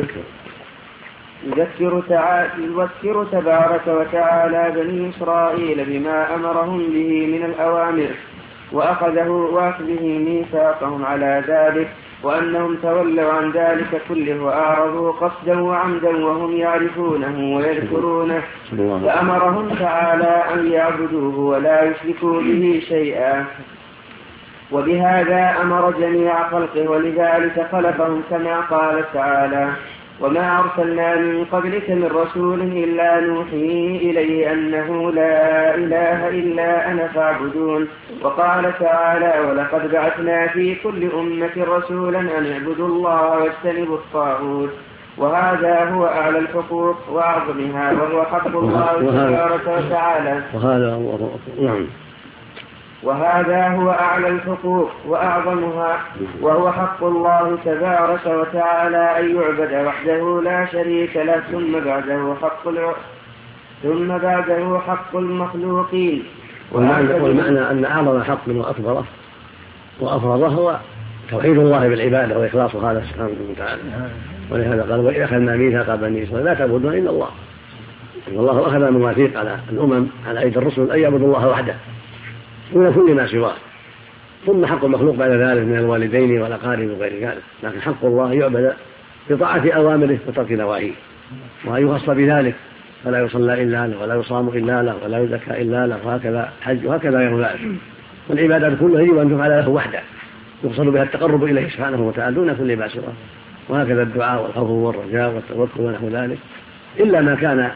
يذكر تبارك وتعالى بني إسرائيل بما أمرهم به من الأوامر وأخذه ميثاقهم على ذلك وأنهم تولوا عن ذلك كله وأعرضوا قصدا وعمدا وهم يعرفونه ويذكرونه، فأمرهم تعالى أن يعبدوه ولا يشركوا به شيئا، وبهذا أمر جميع خلقه، ولذلك خلقهم كما قال تعالى: وما أرسلنا من قبلك من رسول إلا نوحي إليه أنه لا إله إلا أنا فاعبدون. وقال تعالى: ولقد بعثنا في كل أمة رسولا أن اعبدوا الله واجتنبوا الطاغوت. وهذا هو أعلى الحقوق وأعظمها، وهو حق الله تبارك وتعالى. وهذا هو أعلى الحقوق وأعظمها، وهو حق الله تبارك وتعالى أن يعبد وحده لا شريك له، ثم بعده حق المخلوقين. والمعنى أن أعظم حق وأفرضه هو توحيد الله بالعبادة وإخلاص هذا سبحانه وتعالى. ولهذا قال: وإذ أخذنا ميثاق بني إسرائيل لا تعبدون إلا الله. والله أخذ المواثيق على الأمم على أيدي الرسل أن يعبدوا الله وحده دون كل ما سواه، ثم حق المخلوق بعد ذلك من الوالدين والأقارب وغير ذلك. لكن حق الله يعبد بطاعة أوامره وترك نواهيه، وأن يخص بذلك، فلا يصلى إلا له ولا يصام إلا له ولا يزكى إلا له، وهكذا حج وهكذا غير ذلك. والعبادات كلها يجب أن تفعل له وحده يقصد بها التقرب إليه سبحانه وتعالى دون كل ما سواه، وهكذا الدعاء والخوف والرجاء والتوكل ونحو ذلك، إلا ما كان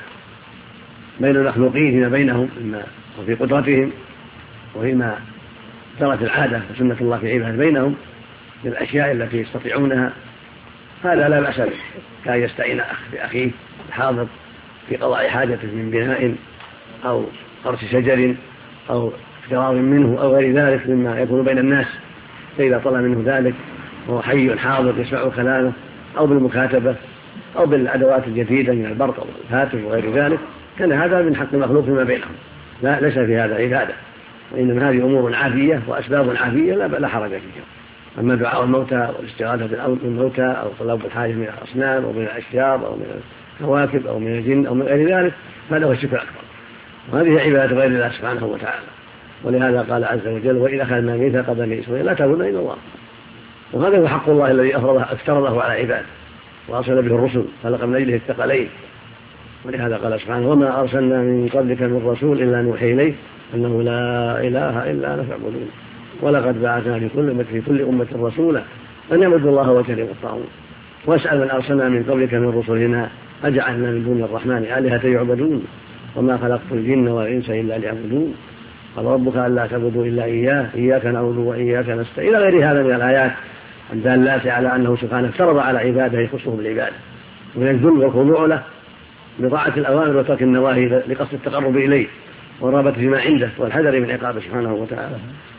بين المخلوقين فيما بينهم إما وفي قدرتهم وفيما جرت العادة وسنة الله في عباده بينهم من الأشياء التي يستطيعونها، هذا لا بأس به، كان يستعين أخ بأخيه الحاضر في قضاء حاجته من بناء أو قرص شجر أو اقتراب منه أو غير ذلك مما يكون بين الناس، فإذا طلب منه ذلك وهو حي حاضر يسمع كلامه، أو بالمكاتبة أو بالأدوات الجديدة من البرق أو الهاتف وغير ذلك، كان هذا من حق المخلوق فيما بينهم، لا ليس في هذا عبادة، وإنما هذه أمور عافية وأسباب عافية لا حرج فيها. أما دعاء الموتى والاستغاثة بالموتى أو طلب الحاجة من الأصنام أو من الأشجار أو من الكواكب أو من الجن أو من غير ذلك فهذا هو الشرك الأكبر، وهذه عبادة غير الله سبحانه وتعالى. ولهذا قال عز وجل: وإذا أخذنا ميثاق بني إسرائيل لا تعبدون إلا الله. وهذا هو حق الله الذي افترضه على عباده وأرسل به الرسل، خلق من أجله الثقلين. ولهذا قال سبحانه: وما أرسلنا من قبلك من رسول إلا نوحي إليه أنه لا إله إلا أنا فاعبدون. ولقد بعثنا في كل أمة رسولا أن يعبدوا الله واجتنبوا الطاغوت. واسأل من أرسلنا من قبلك من رسلنا أجعلنا من دون الرحمن آلهة يعبدون وما خلقت الجن والإنس إلا ليعبدون قال ربك ألا تعبدوا إلا إياه إياك نعبد وإياك نستعين إلى غير هذا من الآيات الدالات على أنه سبحانه افترض على عباده يخصه بالعبادة من الذل والخضوع له بطاعة الأوامر وترك النواهي لقصد التقرب إليه والرغبة فيما عنده والحذر من عقابه سبحانه وتعالى.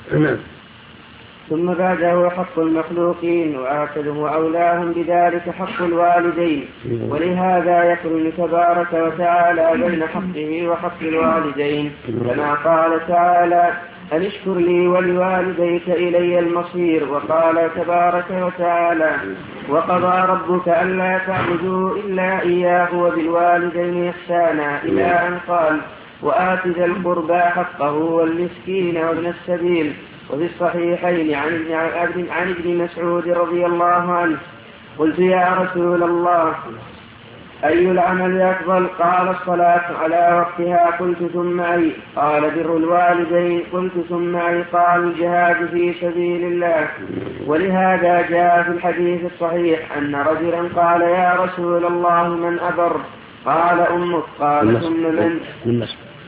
ثم بعده حق المخلوقين وآخذه وأولاهم بذلك حق الوالدين، ولهذا يقرن تبارك وتعالى بين حقه وحق الوالدين، كما قال تعالى: أن اشكر لي ولوالديك إلي المصير. وقال تبارك وتعالى: وقضى ربك ألا تعبدوا إلا إياه وبالوالدين إحسانا، إلى أن قال: وآت ذا القربى حقه والمسكين وابن السبيل. وفي الصحيحين عن ابن مسعود رضي الله عنه: قلت يا رسول الله أي العمل أفضل؟ قال: الصلاة على وقتها. قلت: ثم أي؟ قال: بر الوالدين. قلت: ثم أي؟ قال: الجهاد في سبيل الله. ولهذا جاء في الحديث الصحيح أن رجلا قال: يا رسول الله من أبر؟ قال: أمك. قال: ثم من؟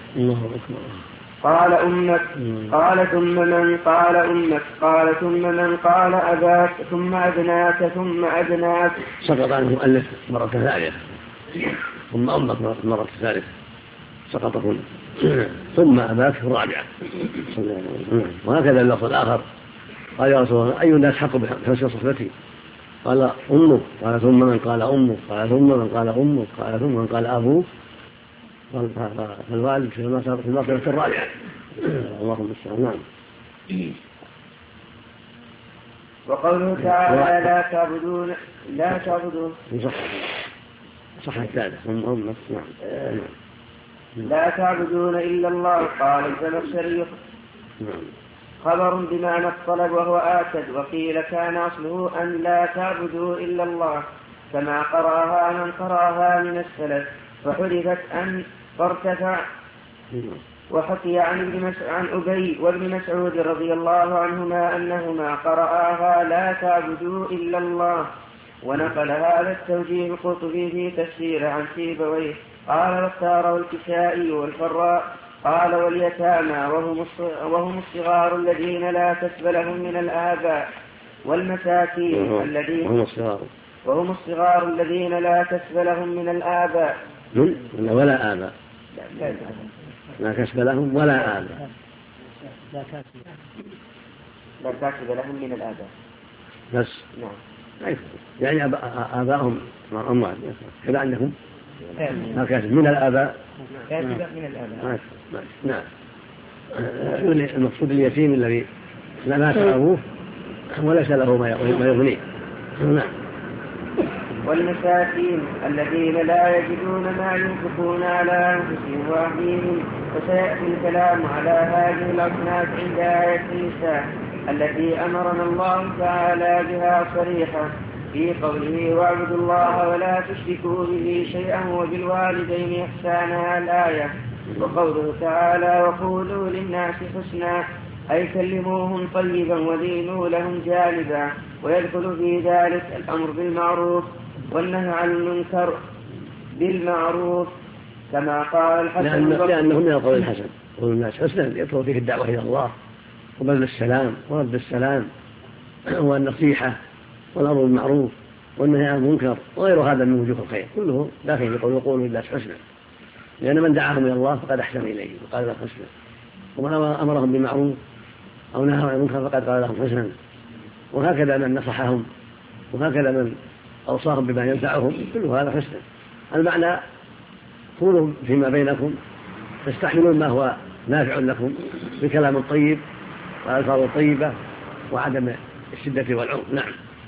قال: أمك. قال: ثم من؟ قال: أمك. قال: ثم من؟ قال: أباك. ثم أدناك. ثم أدناك. سقط عنه المؤلف مرة ثانية، ثم أمك مرة ثالثة سقط هنا، ثم أباك الرابعة. وهكذا اللفظ الآخر قال: يا رسول الله أي الناس حق بحسن صحبتي؟ قال: أمك. قال: ثم من؟ قال: أمك. قال: ثم من؟ قال: أمك. قال: ثم من؟ قال: أبوك. فالوالد في المرتبة الرابعة. اللهم استعان. وقوله تعالى: لا تعبدون صح الثالث أمك. لا تعبدون إلا الله. قال الزمخشري: خبر بمعنى الطلب وهو آكد. وقيل كان أصله أن لا تعبدوا إلا الله كما قرأها من قرأها من السلف، فحذفت أن فارتفع. وحكي عن أبي وابن مسعود رضي الله عنهما أنهما قرأها لا تعبدوا إلا الله. ونقل هذا التوجيه القرطبي في تفسير عن سيبويه قال واختاره الكسائي والفراء قال واليتامى وهم الصغار الذين لا كسب لهم من الآباء والمساكين الذين وهم الصغار الذين لا كسب لهم من الآباء ولا آباء لا كسب لهم ولا آباء لا كسب لهم من الآباء بس نعم يعني آباءهم أموات كذا عندكم ما كسب من الآباء كسب من الآباء نعم. المقصود اليتيم الذي لا مات أبوه وليس له ما يغنيه. نعم. والمساكين الذين لا يجدون ما ينفقون على أنفسهم وأهليهم. وسيأتي الكلام على هذه الأصناف عند آية النساء التي أمرنا الله تعالى بها صريحا في قوله واعبدوا الله ولا تشركوا به شيئا وبالوالدين إحسانا الآية. وقوله تعالى وقولوا للناس حسنا أي كلموهم طيبا ولينوا لهم جانبا. ويدخل في ذلك الأمر بالمعروف والنهي عن المنكر بالمعروف كما قال الحسن لأنه من القول الحسن قول الناس حسنا يدخل فيه الدعوة إلى الله وبذل السلام ورد السلام والنصيحة والأمر بالمعروف والنهي عن المنكر وغير هذا من وجوه الخير كله داخل في قول للناس حسنا، لأن من دعاهم إلى الله فقد أحسن إليه وقال لهم حسنا، ومن أمرهم بالمعروف أو نهى عن المنكر فقد قال لهم حسنا. وهكذا من نصحهم وهكذا من أوصاهم بما ينفعهم كل هذا حسنا. المعنى كونوا فيما بينكم تستحملون ما هو نافع لكم بكلام طيب والألفاظ طيبة وعدم الشدة والعنف. نعم.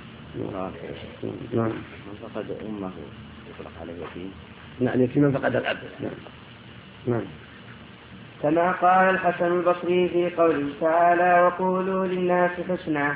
من فقد أمه يطلق عليه يتيم. نعم يتيم من فقد الأب. نعم. كما قال الحسن البصري في قوله تعالى وقولوا للناس حسنا.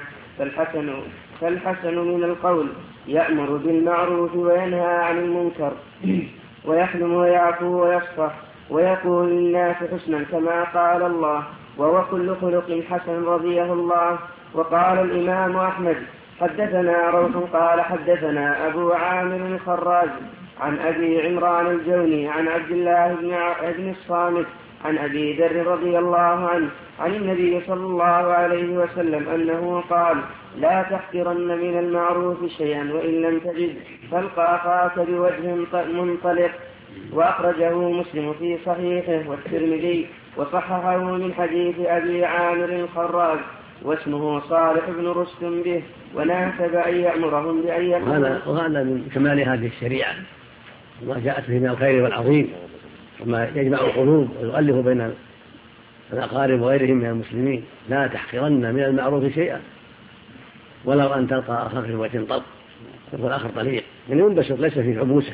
فالحسن من القول يأمر بالمعروف وينهى عن المنكر ويحلم ويعفو ويصفح ويقول للناس حسنا كما قال الله وهو كل خلق حسن رضيه الله. وقال الإمام أحمد حدثنا روح قال حدثنا أبو عامر الخراج عن أبي عمران الجوني عن عبد الله بن الصامت عن أبي ذر رضي الله عنه عن النبي صلى الله عليه وسلم أنه قال لا تحقرن من المعروف شيئا وإن لم تجد فالق أخاك بوجه منطلق. وأخرجه مسلم في صحيحه والترمذي وصححه من حديث أبي عامر الخراج واسمه صالح بن رستم به وناسب أن يأمرهم بأن يكونوا. وهذا من كمال هذه الشريعة ما جاءت به من الخير والعظيم وما يجمع القلوب ويؤلف بين الأقارب وغيرهم من المسلمين. لا تحقرن من المعروف شيئا ولو أن تلقى أخاك في وجه طلق يكون آخر طليق يعني ينبسط ليس فيه عبوسة.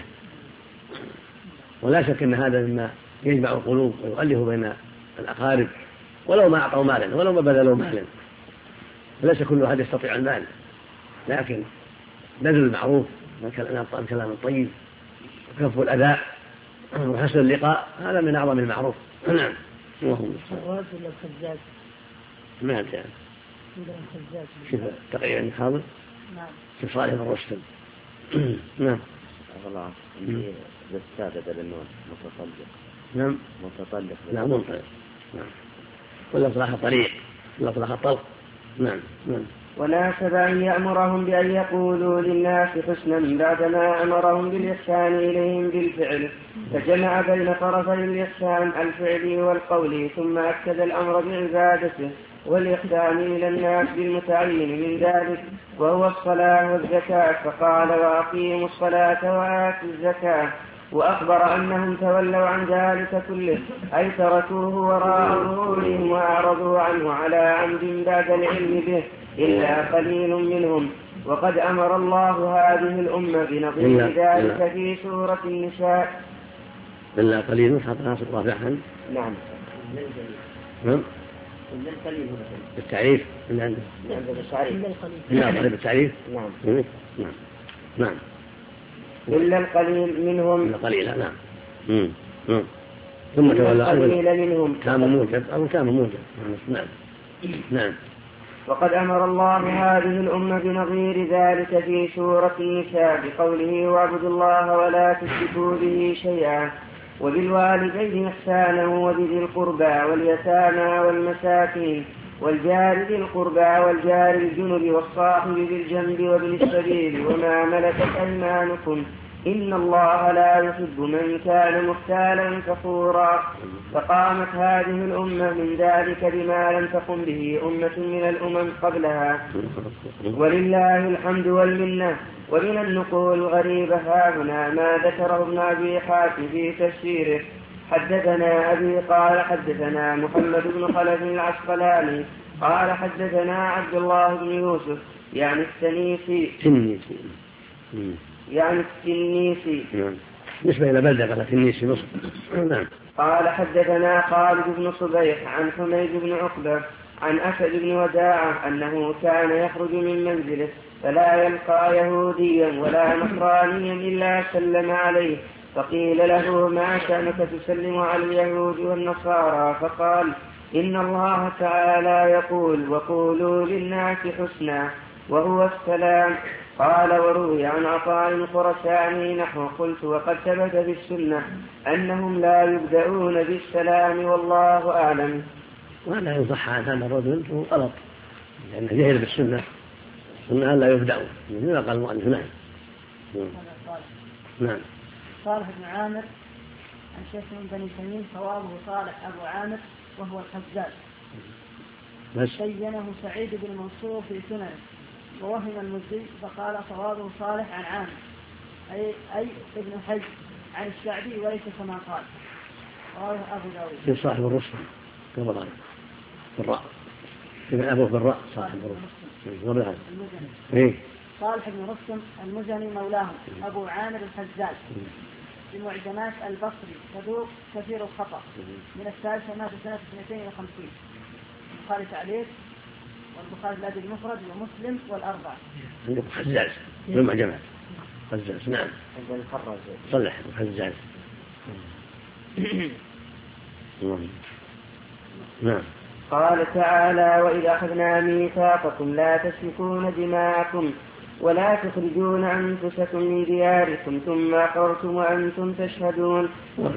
ولا شك أن هذا مما يجمع القلوب ويؤلف بين الأقارب ولو ما أعطوا مالا ولو ما بذلوا مالا. ليس كل أحد يستطيع المال لكن بذل المعروف الكلام الطيب وكف الأذى وحسن اللقاء هذا من أعظم المعروف. نعم. الرجل الخزاز ما أدري شوف تقريبا حاضر. نعم. شوف صالح بن رستم. نعم. الله بالسادة بالنون متطلق. نعم. متطلق. نعم منطلق. نعم. ولا صلاح طريق ولا صلاح طلق. نعم. نعم. وناسب أن يأمرهم بأن يقولوا للناس حسنا بعدما أمرهم بالإحسان إليهم بالفعل فجمع بين طرفي الإحسان الفعلي والقولي ثم أكد الأمر بعبادته والإحسان إلى الناس بالمتعين من ذلك وهو الصلاة والزكاة فقال وأقيموا الصلاة وآتوا الزكاة. وأخبر أنهم تولوا عن ذلك كله أي تركوه وراء ظهورهم وأعرضوا عنه على عمد بعد العلم به إلا قليل منهم. وقد أمر الله هذه الأمة بنظير ذلك في سورة النساء. إلا قليل حتى ناصر رافعا. نعم. نعم. بالتعريف من عنده بالتعريف نعم نعم نعم إلا القليل منهم إلا قليلا نعم ثم تولى قليل منهم كان موجب أو كان موجب نعم نعم. وقد أمر الله هذه الأمة بنظير ذلك في سورة النساء بقوله واعبدوا الله ولا تشركوا به شيئا وبالوالدين إحسانا وبذي القربى واليتامى والمساكين والجار ذي القربى والجار الجنب والصاحب بالجنب وابن السبيل وما ملكت أيمانكم إن الله لا يحب من كان مختالا فخورا. فقامت هذه الأمة من ذلك بما لم تقم به أمة من الأمم قبلها ولله الحمد والمنة. ومن النقول الغريبة هاهنا ما ذكره ابن أبي حاتم في تفسيره حدثنا أبي قال حدثنا محمد بن خلف العسقلاني قال حدثنا عبد الله بن يوسف يعني التنيسي نسبة إلى بلدة قال التنيسي مصر. قال حدثنا خالد بن صبيح عن حميد بن عقبة عن أسد بن وداعة أنه كان يخرج من منزله فلا يلقى يهوديا ولا نصرانيا إلا سلم عليه فقيل له ما شأنك تسلم على اليهود والنصارى فقال إن الله تعالى يقول وقولوا للناس حسنا وهو السلام. قال وروي عن عطاء الخرساني نحو قلت وقد ثبت في السنة أنهم لا يبدأون بالسلام والله أعلم. ولا يصح عن هذا الرجل هو غلط لأنه جهل بالسنة السنة لا يبدأون مثل قال المؤلف. نعم نعم. صالح بن عامر عن شيخ من بني تميم صوابه صالح أبو عامر وهو الحجاج بينه سعيد بن منصور في سننه ووهم المزي فقال صوابه صالح عن عامر أي ابن حج عن الشعبي وليس كما قال رواه أبو داود. في صاحب الرسل كما قال بالراء ابن أبوه بالراء صاحب الرسل المزني صالح بن رستم المزني مولاه أبو عامر الحجاج بمعجمات البصري صدوق كثير الخطأ من الثالثة مات سنة 250 البخاري تعليق والبخاري الأدب المفرد ومسلم والأربعة. حجاج بالمعجمات حجاج نعم صلح حجاج نعم. قال تعالى وإذا أخذنا ميثاقكم لا تسفكون دماءكم ولا تخرجون أنفسكم من دياركم ثم أقررتم وأنتم تشهدون.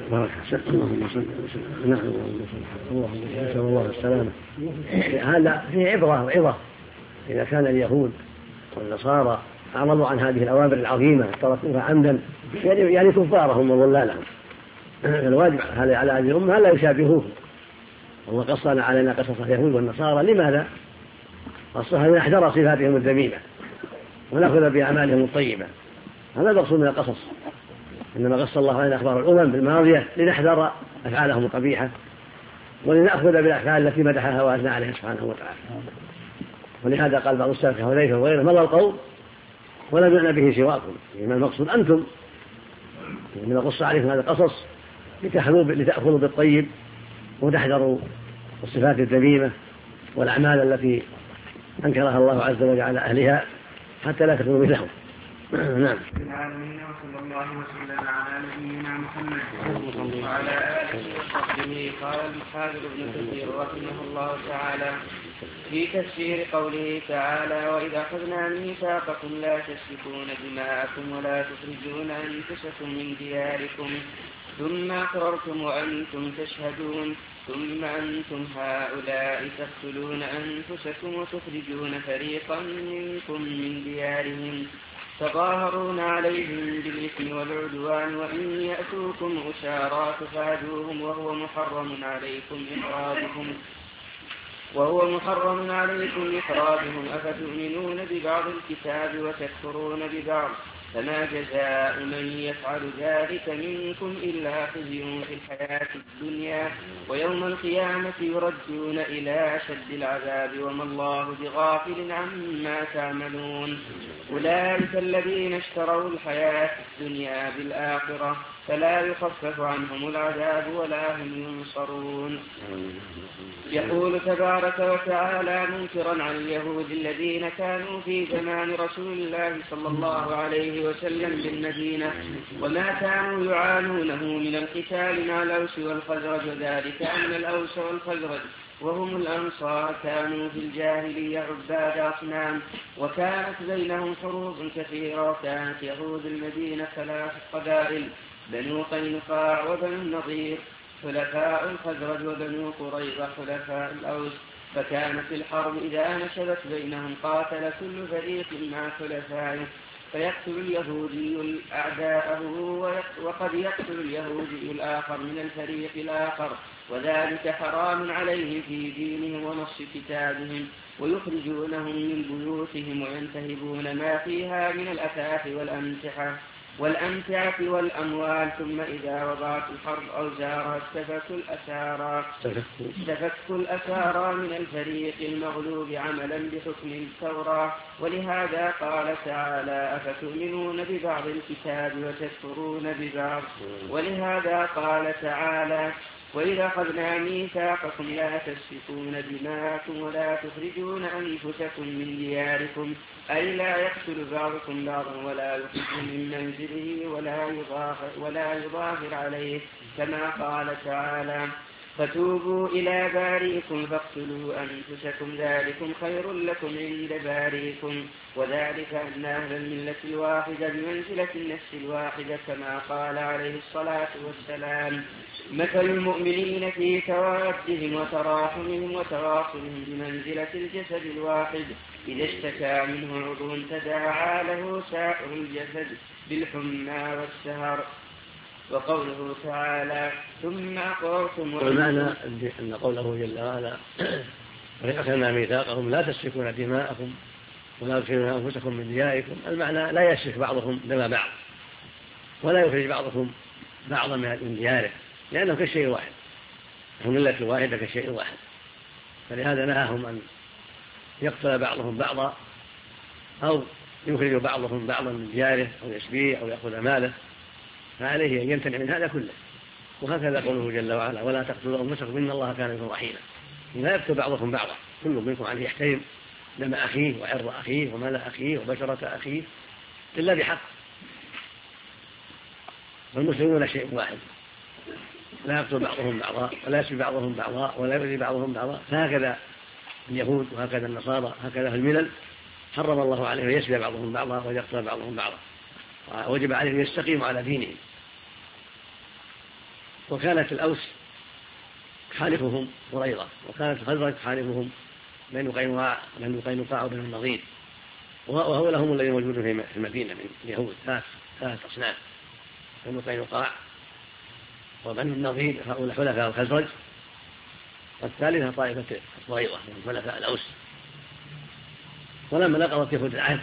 الله السلامة. هذا فيه عبرة وعظة إذا كان اليهود والنصارى أعرضوا عن هذه الأوامر العظيمة تركوها عمدا يعني كفارهم وضلالهم الواجب هذا على هذه الأمة لا يشابهوه. الله قصنا علينا قصص اليهود والنصارى لماذا؟ قصها لنحذر صفاتهم الذميمة ونأخذ بأعمالهم الطيبة. هذا المقصود من القصص إنما قص الله علينا أخبار الأمم بالماضية لنحذر أفعالهم القبيحة ولنأخذ بالأفعال التي مدحها وأثنى عليها سبحانه وتعالى. ولهذا قال بعض السلف حذيفة وغيره مضى القوم ولم يعنى به سواكم إنما المقصود أنتم إنما قص عليكم هذا القصص لتأخذوا بالطيب وتحذروا الصفات الذميمة والأعمال التي أنكرها الله عز وجل على أهلها حتى لا تكونوا مثلهم. نعم. العالمين وصلى الله وسلم على نبينا محمد وعلى آله وصحبه. قال الحافظ ابن كثير رحمه الله تعالى في تفسير قوله تعالى وإذا أخذنا ميثاقكم لا تسفكون دماءكم ولا تخرجون أنفسكم من دياركم ثم أقررتم وأنتم تشهدون ثم أنتم هؤلاء تقتلون أنفسكم وتخرجون فريقا منكم من ديارهم تظاهرون عليهم بالإثم والعدوان وإن يأتوكم أسارى تفادوهم وهو محرم عليكم إخراجهم أفتؤمنون ببعض الكتاب وتكفرون ببعض فما جزاء من يفعل ذلك منكم إلا خزي في الحياة الدنيا ويوم القيامة يردون إلى أشد العذاب وما الله بغافل عما تعملون. أولئك الذين اشتروا الحياة الدنيا بالآخرة فلا يخفف عنهم العذاب ولا هم ينصرون. يقول تبارك وتعالى منكرا عن اليهود الذين كانوا في زمان رسول الله صلى الله عليه وسلم بالمدينة وما كانوا يعانونه من القتال مع الأوس والخزرج، وذلك أن الأوس والخزرج وهم الأنصار كانوا في الجاهلية عباد أصنام، وكانت بينهم حروب كثيرة، وكانت يهود المدينة 3 قبائل: بنو قينقاع وبنو النضير حلفاء الخزرج، وبنو قريظة حلفاء الأوس. فكانت الحرب إذا نشبت بينهم قاتل كل فريق مع حلفائه، فيقتل اليهودي أعداءه وقد يقتل اليهودي الآخر من الفريق الآخر، وذلك حرام عليهم في دينهم ونص كتابهم، ويخرجونهم من بيوتهم وينتهبون ما فيها من الأثاث والأمتعة والأموال، ثم إذا وضعت الحرب أوزارها استفكوا الأسارى من الفريق المغلوب عملا بحكم التوراة. ولهذا قال تعالى: أفتؤمنون ببعض الكتاب وتكفرون ببعض. ولهذا قال تعالى: وإذا أخذنا ميثاقكم لا تسفكون دماءكم ولا تخرجون أنفسكم من دياركم، أي لا يقتل بعضكم بعضا ولا يخرج من منزله ولا يظاهر عليه، كما قال تعالى: فتوبوا إلى بارئكم فاقتلوا أنفسكم ذلكم خير لكم عند بارئكم، وذلك أن أهل الملة الواحدة بمنزلة النفس الواحدة، كما قال عليه الصلاة والسلام: مثل المؤمنين في توادهم وتراحمهم وتواصلهم بمنزلة الجسد الواحد، إذا اشتكى منه عضو تداعى له سائر الجسد بالحمى والسهر. وقوله تعالى: ثم أقررتم. والمعنى أن قوله جل وعلا: وإذ أخذنا ميثاقهم لا تسفكون دماءكم ولا تخرجون أنفسكم من دياركم، المعنى لا يسفك بعضكم دم بعض ولا يخرج بعضكم بعضا من دياره، لأنهم كالشيء الواحد، هم ملة واحدة كالشيء الواحد، فلهذا نهاهم أن يقتل بعضهم بعضا أو يخرج بعضهم بعضا من دياره أو يسبيه أو يأخذ ماله، فعليه أن يمتنع من هذا كله. وهكذا قوله جل وعلا: ولا تقتلوا أنفسكم إن الله كان بكم رحيما. لا يقتل بعضكم بعضا، كل منكم عليه يحترم دم أخيه وعرض أخيه ومال أخيه وبشرة أخيه إلا بحق، والمسلمون شيء واحد، لا يقتل بعضهم بعضا ولا يسبي بعضهم بعضا ولا يؤذي بعضهم بعضا. فهكذا اليهود وهكذا النصارى هكذا في الملل حرم الله عليه أن يسبي بعضهم بعضا ويقتل بعضهم بعضا، ووجب عليه أن يستقيموا على دينهم. وكانت الأوس خالفهم قريظة، وكانت الخزرج خالفهم بنو قينقاع وبنو النضير، وهؤلاء هم الذين موجودون في المدينة من اليهود 3 أصناف: بنو قينقاع وبنو النضير هؤلاء حلفاء الخزرج، والثالثة طائفة قريظة من حلفاء الأوس. ولما نقضت يهود العهد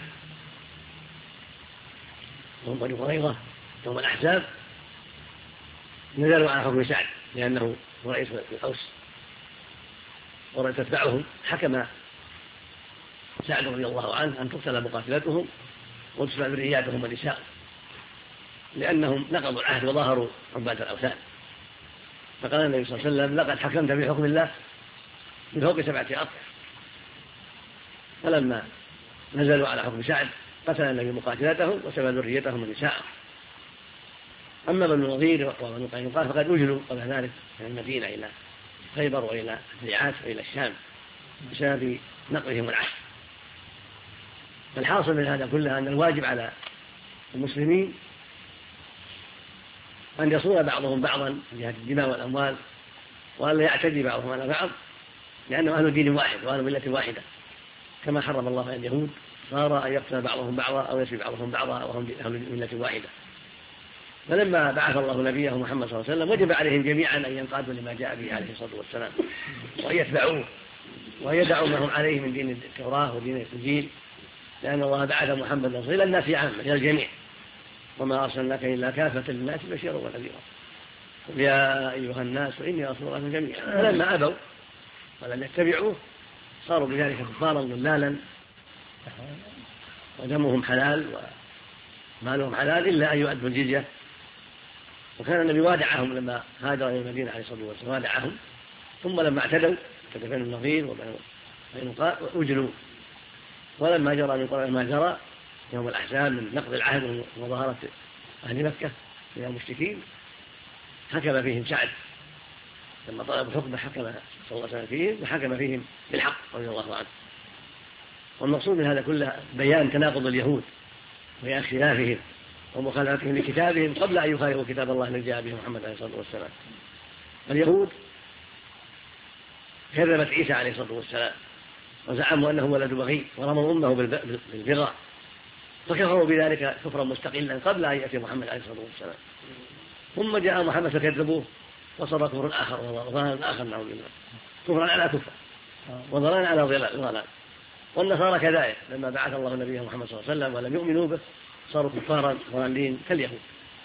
وهم بنو قريظة يوم الأحزاب نزلوا على حكم سعد، لأنه رئيس الأوس وتتبعهم، حكم سعد رضي الله عنه أن تقتل مقاتلتهم وتسبى ذرياتهم ونساء، لأنهم نقضوا العهد وظاهروا عباد الأوثان. فقال النبي صلى الله عليه وسلم: لقد حكمت بحكم الله من فوق 7 أضعاف. فلما نزلوا على حكم سعد قتل النبي مقاتلتهم وسبى ذريتهم ونساءهم. أما بنو النضير وبنو قينقاع فقد وجدوا قبل ذلك من المدينة إلى خيبر وإلى الريعات وإلى الشام بسبب نقضهم العهد. فالحاصل من هذا كله أن الواجب على المسلمين أن يصون بعضهم بعضا من جهة الدماء والأموال، وأن لا يعتدي بعضهم على بعض، لأنه أهل دين واحد وأهل ملة واحدة، كما حرم الله على اليهود صار أن يقتل بعضهم بعضا أو يسبي بعضهم بعضا وهم أهل ملة واحدة. فلما بعث الله نبيه محمد صلى الله عليه وسلم وجب عليهم جميعا أن ينقادوا لما جاء به عليه الصلاة والسلام، وأن يتبعوه وأن يدعوا ما هم عليه من دين التوراة ودين الإنجيل، لأن الله بعث محمدا إلى الناس عامة، إلى الجميع: وما أرسلناك إلا كافة للناس بشيرا ونذيرا، يا أيها الناس إني رسول الله جميعا. فلما أبوا ولم يتبعوه صاروا بذلك كفارا ضلالا، ودمهم حلال ومالهم حلال إلا أن يؤدوا الجزية وكان النبي وادعهم لما هاجر إلى المدينة عليه الصلاة والسلام، وادعهم، ثم لما اعتدوا بين النضير وبين قينقاع أجلوا. ولما جرى من قرآن ما جرى يوم الأحزاب من نقض العهد ومظاهرة أهل مكة من المشركين، حكم فيهم سعد لما طلبوا الحكم، حكم صلى الله عليه وسلم فيهم وحكم فيهم بالحق رضي الله عنه. والمقصود من هذا كله بيان تناقض اليهود وبيان اختلافهم ومخالفتهم لكتابهم قبل أن يخالفوا كتاب الله الذي جاء به محمد عليه الصلاة والسلام. اليهود كذبت عيسى عليه الصلاة والسلام وزعموا أنه ولد بغي ورموا أمه بالبغاء، فكفروا بذلك كفرا مستقلا قبل أن يأتي محمد عليه الصلاة والسلام. ثم جاء محمد فكذبوه وصار كفر آخر وضلال آخر، نعوذ بالله، كفرا على كفر وضلال على ضلال. والنصارى كذلك لما بعث الله نبيه محمد صلى الله عليه وسلم ولم يؤمنوا به صاروا كفارا ضالين كاليهود.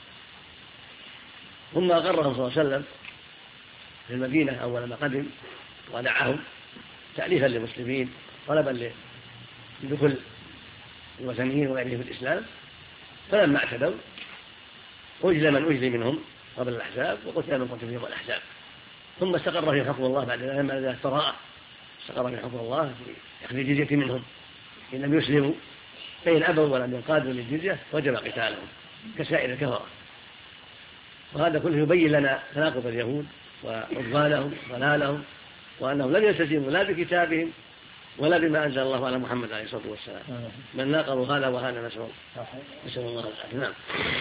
ثم أقرهم صلى الله عليه وسلم في المدينة أول ما قدم ودعاهم تأليفا للمسلمين طلبا لدخول الوثنيين وغيرهم في الإسلام. فلما اعتدوا أجل من أجل منهم قبل الأحزاب وقتل من قتل يوم الأحزاب. ثم استقر في حكم الله بعد لما نزلت البراءة، استقر في حكم الله في أخذ الجزية منهم إن لم يسلموا، فإن أبوا ولم ينقادوا للجزية وجب قتالهم كسائر الكفرة. وهذا كله يبين لنا تناقض اليهود وعدوانهم وضلالهم، وأنهم لم يلتزموا لا بكتابهم ولا بما أنزل الله على محمد عليه الصلاة والسلام، من ناقضوا هذا وهذا نسأل الله العافية. نعم.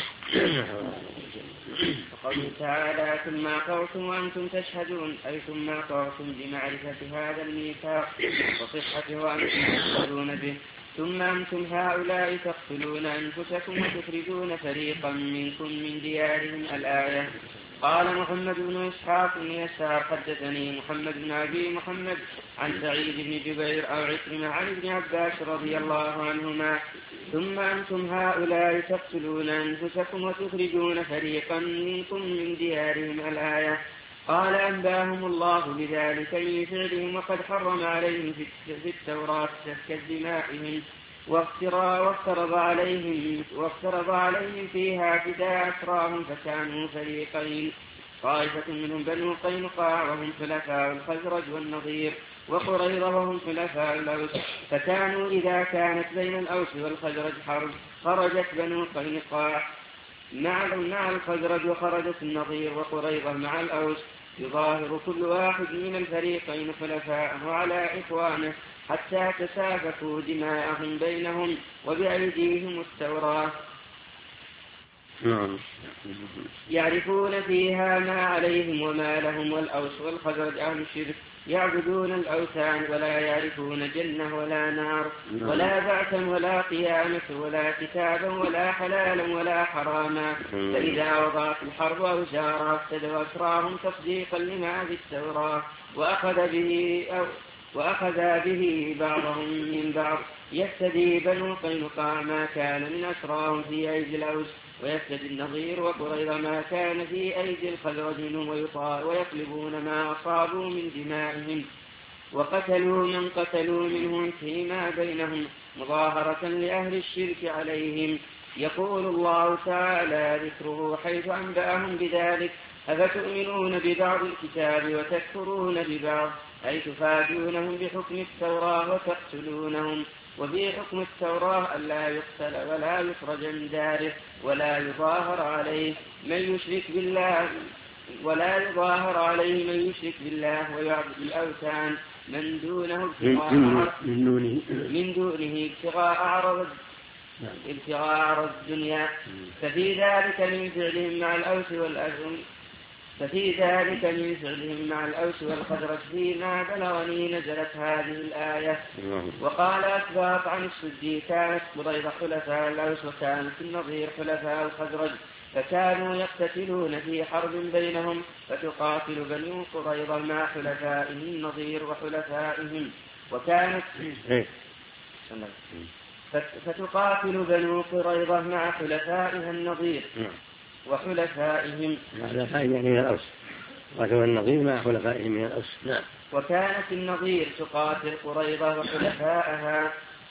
وقوله تعالى ثم أقررتم وأنتم تشهدون، أي ثم أقررتم بمعرفة هذا الميثاق وصحته وأنتم تشهدون به، ثم أنتم هؤلاء تقتلون أنفسكم وتخرجون فريقا منكم من ديارهم. الآية. قال محمد بن إسحاق بن يسار حدثني محمد بن أبي محمد عن سعيد بن جبير أو عكرمة عن ابن عباس رضي الله عنهما ثم أنتم هؤلاء تقتلون أنفسكم وتخرجون فريقا منكم من ديارهم. الآية. قال أنباهم الله بذلك من فعلهم وقد حرم عليهم في التوراة سفك دمائهم وافترض عليهم فيها فداء أسراهم، فكانوا فريقين، طائفة منهم بنو قينقاع وهم خلفاء الخزرج والنضير، وقريظة وهم خلفاء الأوس، فكانوا إذا كانت بين الأوس والخزرج حرب خرجت بنو قينقاع مع الخزرج وخرجت النضير وقريظة مع الأوس، يظاهر كل واحد من الفريقين خلفاءه على إخوانه حتى تسافكوا دماءهم بينهم وبأيديهم التوراة، يعرفون فيها ما عليهم وما لهم. والأوس والخزرج أهل الشرك يعبدون الأوثان ولا يعرفون جنة ولا نار ولا بعثا ولا قيامة ولا كتابا ولا حلالا ولا حراما، فإذا وضعت الحرب أوزارها افتدوا أسراهم تصديقا لما في التوراة وأخذ به بعضهم من بعض، يفتدي بنو قينقاع ما كان من أسراهم في أيدي الأوس، ويفتدي النضير وقريظة ما كان في أيدي الخزرج منهم، ويطلبون ما أصابوا من دمائهم، وقتلوا من قتلوا منهم فيما بينهم مظاهرة لأهل الشرك عليهم. يقول الله تعالى ذكره حيث أنبأهم بذلك: أفتؤمنون ببعض الكتاب وتكفرون ببعض، أي تفادونهم بحكم التوراة وتقتلونهم. وفي حكم التوراة ألا يقتل ولا يخرج من داره ولا يظاهر عليه من يشرك بالله ويعبد الأوثان من دونه ابتغاء عرض الدنيا. ففي ذلك من فعلهم مع الأوس والخزرج فيما بلغني نزلت هذه الآية. وقال أسباط عن السدي: كانت قريظة خلفاء الأوس وكانت النضير خلفاء الخزرج، فكانوا يقتتلون في حرب بينهم، فتقاتل بنو قريظة مع حلفائهم النضير وحلفائهم، فتقاتل بنو قريظة مع حلفائها النضير وحلفائهم يعني من الأوس، قاتلوا النضير مع حلفائهم من الأوس. نعم. وكانت النضير تقاتل قريظة وحلفائها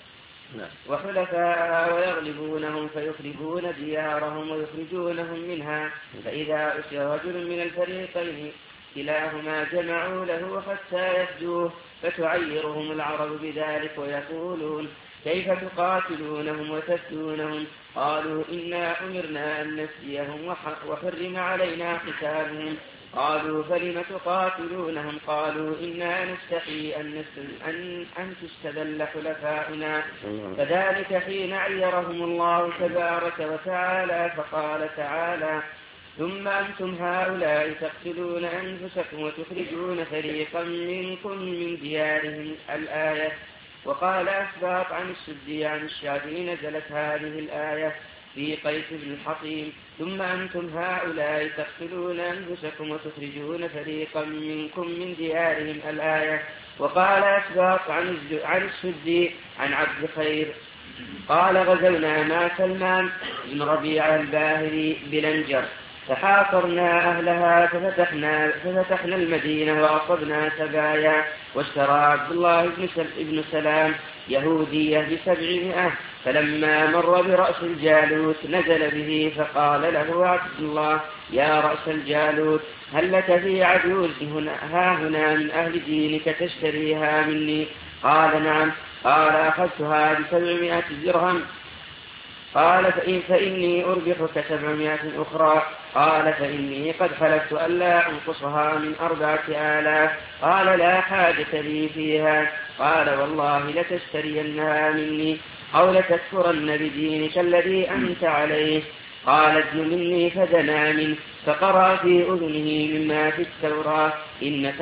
وحلفاء ويغلبونهم فيخربون ديارهم ويخرجونهم منها. فإذا أسر رجل من الفريقين كلاهما جمعوا له حتى يفدوه فتعيرهم العرب بذلك ويقولون كيف تقاتلونهم وتفدونهم؟ قالوا إنا أمرنا أن نفديهم وحرم علينا قتالهم. قالوا فلم تقاتلونهم؟ قالوا إنا نستحي أن تستذل حلفاؤنا. فذلك حين عيرهم الله تبارك وتعالى فقال تعالى ثم أنتم هؤلاء تقتلون أنفسكم وتخرجون فريقا منكم من ديارهم الآية. وقال أسباط عن السدي عن الشافعي نزلت هذه الآية في قيس بن الحطيم ثم أنتم هؤلاء تقتلون أنفسكم وتخرجون فريقا منكم من ديارهم الآية. وقال أسباط عن السدي عن عبد خير قال غزونا مع سلمان بن ربيعة الباهلي بلنجر فحاصرنا أهلها ففتحنا المدينة وأصبنا سبايا واشترى عبد الله بن سلام يهودية ب700 فلما مر برأس الجالوت نزل به فقال له عبد الله يا رأس الجالوت هل لك في عجوز ها هنا من أهل دينك تشتريها مني؟ قال نعم. قال أخذتها ب700 درهم. قال فإني أربحك 700 أخرى. قال فإني قد حلفت ألا أنقصها من 4000. قال لا حاجة لي فيها. قال والله لتشترينها مني أو لتكفرن بدينك الذي أنت عليه. قال ادن مني فدنا منه فقرأ في أذنه مما في التوراة إنك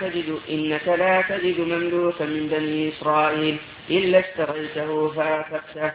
لا تجد مملوكا من بني إسرائيل إلا اشتريته فأعتقته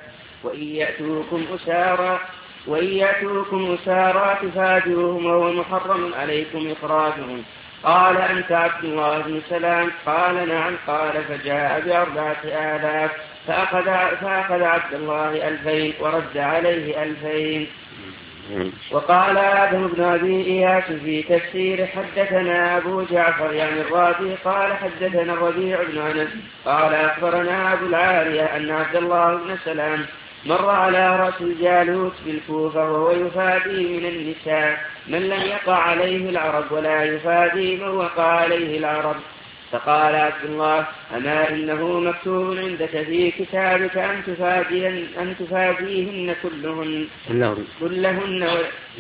وإن يأتوكم أسارى تفادوهم وهو محرم عليكم إخراجهم. قال أنت عبد الله بن سلام؟ قال نعم. قال فجاء ب4000 فأخذ عبد الله 2000 ورد عليه 2000. وقال آدم بن أبي إياس في تفسير حدثنا أبو جعفر يعني الرازي قال حدثنا الربيع بن أنس قال أخبرنا أبو العالية أن عبد الله بن سلام مر على رأس الجالوت بالكوفة وهو يفادي من النساء من لم يقع عليه العرب ولا يفادي من وقع عليه العرب. فقال عبد الله أما إنه مكتوب عندك في كتابك أن تفاديهن كلهن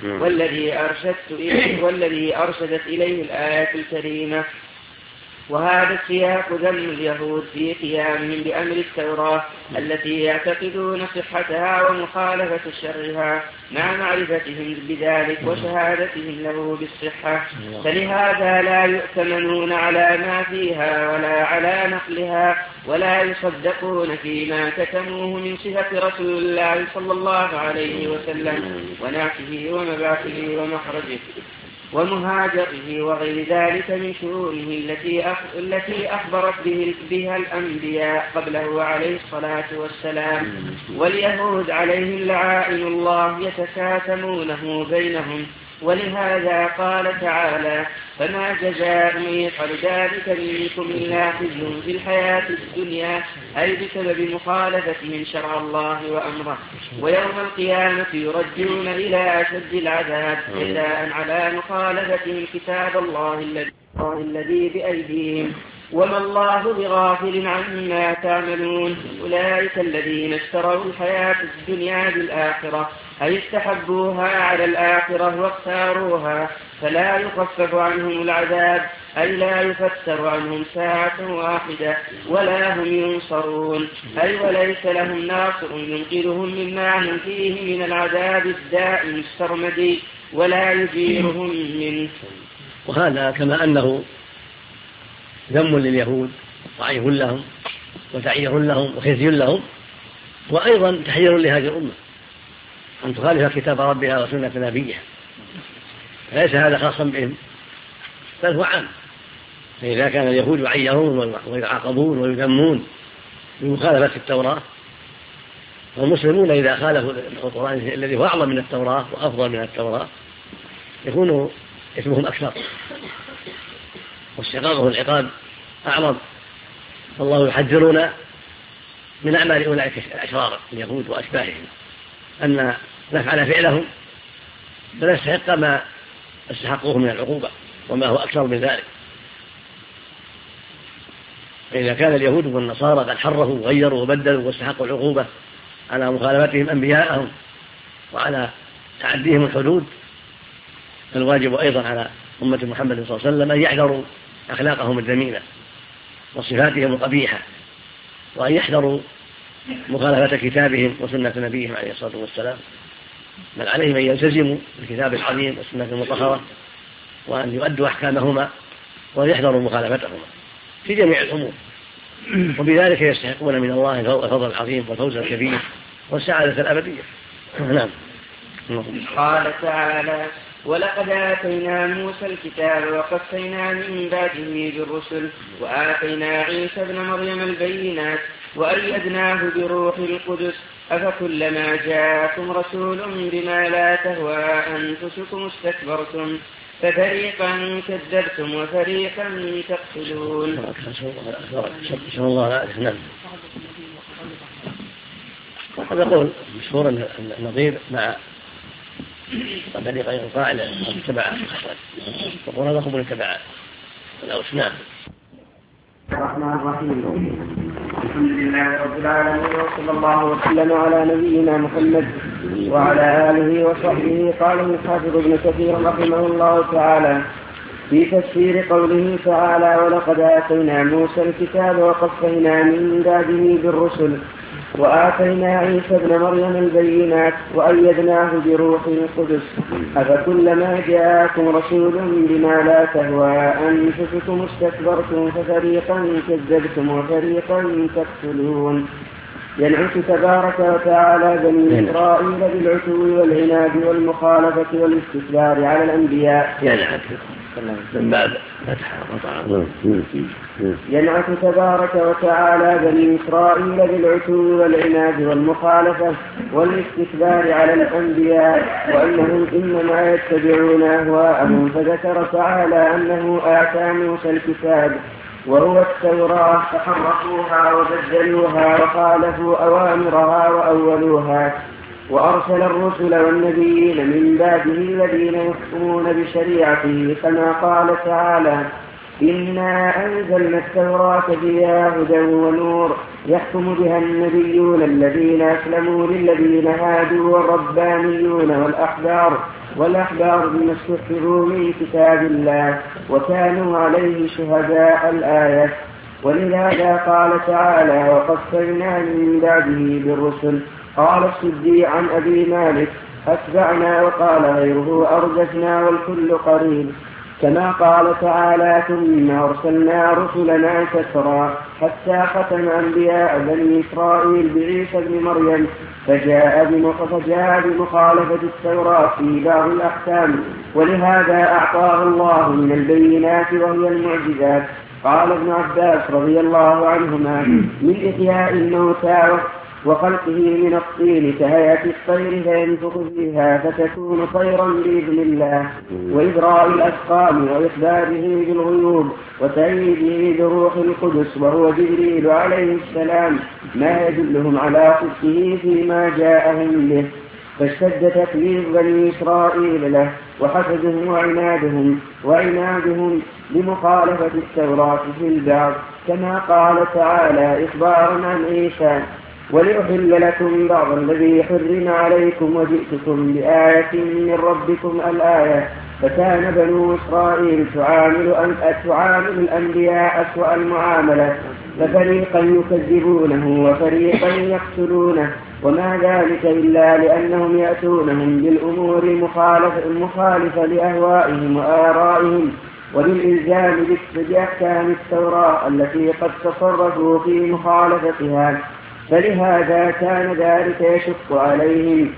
والذي أرشدت إليه الآية الكريمة. وهذا السياق ذم اليهود في قيامهم بأمر التوراة التي يعتقدون صحتها ومخالفة شرها مع معرفتهم بذلك وشهادتهم له بالصحة. فلهذا لا يؤتمنون على ما فيها ولا على نقلها ولا يصدقون فيما كتموه من صفة رسول الله صلى الله عليه وسلم ونعته ومبعثه ومخرجه ومهاجره وغير ذلك من شؤونه التي أخبرت بها الأنبياء قبله عليه الصلاة والسلام. واليهود عليهم لعائن الله يتكاتمونه بينهم. ولهذا قال تعالى فما جزاء من يفعل ذلك منكم إلا خزي في الحياة الدنيا أي بسبب مخالفتهم شرع الله وأمره. ويوم القيامة يرجعون إلى أشد العذاب جزاء على مخالفتهم كتاب الله الذي بأيديهم وما الله بغافل عما تعملون. أولئك الذين اشتروا الحياة الدنيا بالآخرة أي استحبوها على الآخرة واختاروها فلا يخفف عنهم العذاب أي لا يفتر عنهم ساعة واحدة ولا هم ينصرون أي وليس لهم ناصر ينقذهم مما هم فيه من العذاب الدائم السرمدي ولا يجيرهم منه. وهذا كما أنه ذم لليهود وعيب لهم وتعيير لهم وخزي لهم وأيضا تحذير لهذه الأمة أن تخالف كتاب ربها وسنة نبيها. ليس هذا خاصا بهم بل هو عام. فإذا كان اليهود يعيرون ويعاقبون ويذمون بمخالفة التوراة والمسلمون إذا خالفوا القرآن الذي هو أعظم من التوراة وأفضل من التوراة يكون اسمهم أكثر واستحقاقه العقاب أعظم. فالله يحذرنا من أعمال أولئك الأشرار اليهود وأشباههم أن نفعل فعلهم فنستحق ما استحقوه من العقوبة وما هو أكثر من ذلك. فإذا كان اليهود والنصارى قد حرفوا وغيروا وبدلوا واستحقوا العقوبة على مخالفتهم أنبياءهم وعلى تعديهم الحدود، فالواجب أيضا على أمة محمد صلى الله عليه وسلم أن يحذروا أخلاقهم الذميمة وصفاتهم القبيحة، وأن يحذروا مخالفة كتابهم وسنة نبيهم عليه الصلاة والسلام، بل عليهم أن يلتزموا بالكتاب العظيم والسنة المطهرة وأن يؤدوا أحكامهما وأن يحذروا مخالفتهما في جميع الأمور، وبذلك يستحقون من الله الفضل العظيم والفوز الكبير والسعادة الأبدية. نعم. قال تعالى: ولقد آتينا موسى الكتاب وقفينا من بعده بالرسل وآتينا عيسى ابن مريم البينات وأيدناه بروح القدس أفكلما جاءكم رسول بما لا تهوى أنفسكم استكبرتم ففريقا كذبتم وفريقا تقتلون. هذا قول مشهور النظير مع طريقة القائل اتبع وقول هذا قبل اتبع الأوسنان. الرحمن الرحيم. الحمد لله رب العالمين وصلى الله وسلم على نبينا محمد وعلى آله وصحبه. قال الحافظ ابن كثير رحمه الله تعالى في تفسير قوله تعالى: ولقد آتينا موسى الكتاب وقفينا من بعده بالرسل وآتينا عيسى ابن مريم البينات وأيدناه بروح القدس أفكلما جاءكم رسول بما لا تهوى أنفسكم استكبرتم ففريقا كذبتم وفريقا تقتلون. ينعت تبارك وتعالى بني إسرائيل بالعتو والعناد والمخالفة والاستكبار على الأنبياء. ينعت تبارك وتعالى بني إسرائيل بالعتو والعناد والمخالفة والاستكبار على الأنبياء وأنهم إنما يتبعون أهواءهم، فذكر تعالى أنه آتى موسى الكتاب وهو التوراة فحرفوها وبدلوها وخالفوا أوامرها وأولوها، وأرسل الرسل والنبيين من بعده الذين يحكمون بشريعته، كما قال تعالى: إنا أنزلنا التوراة فيها هدى ونور يحكم بها النبيون الذين أسلموا للذين هادوا والربانيون والأحبار بما استحفظوا من كتاب الله وكانوا عليه شهداء. الآية. ولهذا قال تعالى: وقفينا من بعده بالرسل. قال السدي عن أبي مالك: أتبعنا، وقال غيره: أرجفنا، والكل قريب. كما قال تعالى: ثم أرسلنا رسلنا كثرا حتى ختم أنبياء بني إسرائيل بعيسى ابن مريم فجاء بمخالفة التوراة في بعض الأحكام، ولهذا أعطاه الله من البينات وهي المعجزات. قال ابن عباس رضي الله عنهما: من إحياء الموتى وخلقه من الطين كهيئة الطير فينفخ فيها فتكون طيرا بإذن الله، وإبراء الأسقام وإخباره بالغيوب وتأييده بروح القدس وهو جبريل عليه السلام، ما يدلهم على صدقه فيما جاءهم به. فاشتد تكذيب بني إسرائيل له وحسدهم وعنادهم بمخالفة التوراة في البعض، كما قال تعالى إخبارا عن عيسى: ولأحل لكم بعض الذي حرم عليكم وجئتكم بآية من ربكم. الآية. فكان بنو إسرائيل تعامل الأنبياء أسوأ المعاملة، ففريقا يكذبونه وفريقا يقتلونه، وما ذلك إلا لأنهم يأتونهم بالأمور المخالفة لأهوائهم وآرائهم وبالإلزام بأحكام التوراة التي قد تصرفوا في مخالفتها، فلهذا كان ذلك يشق عليهم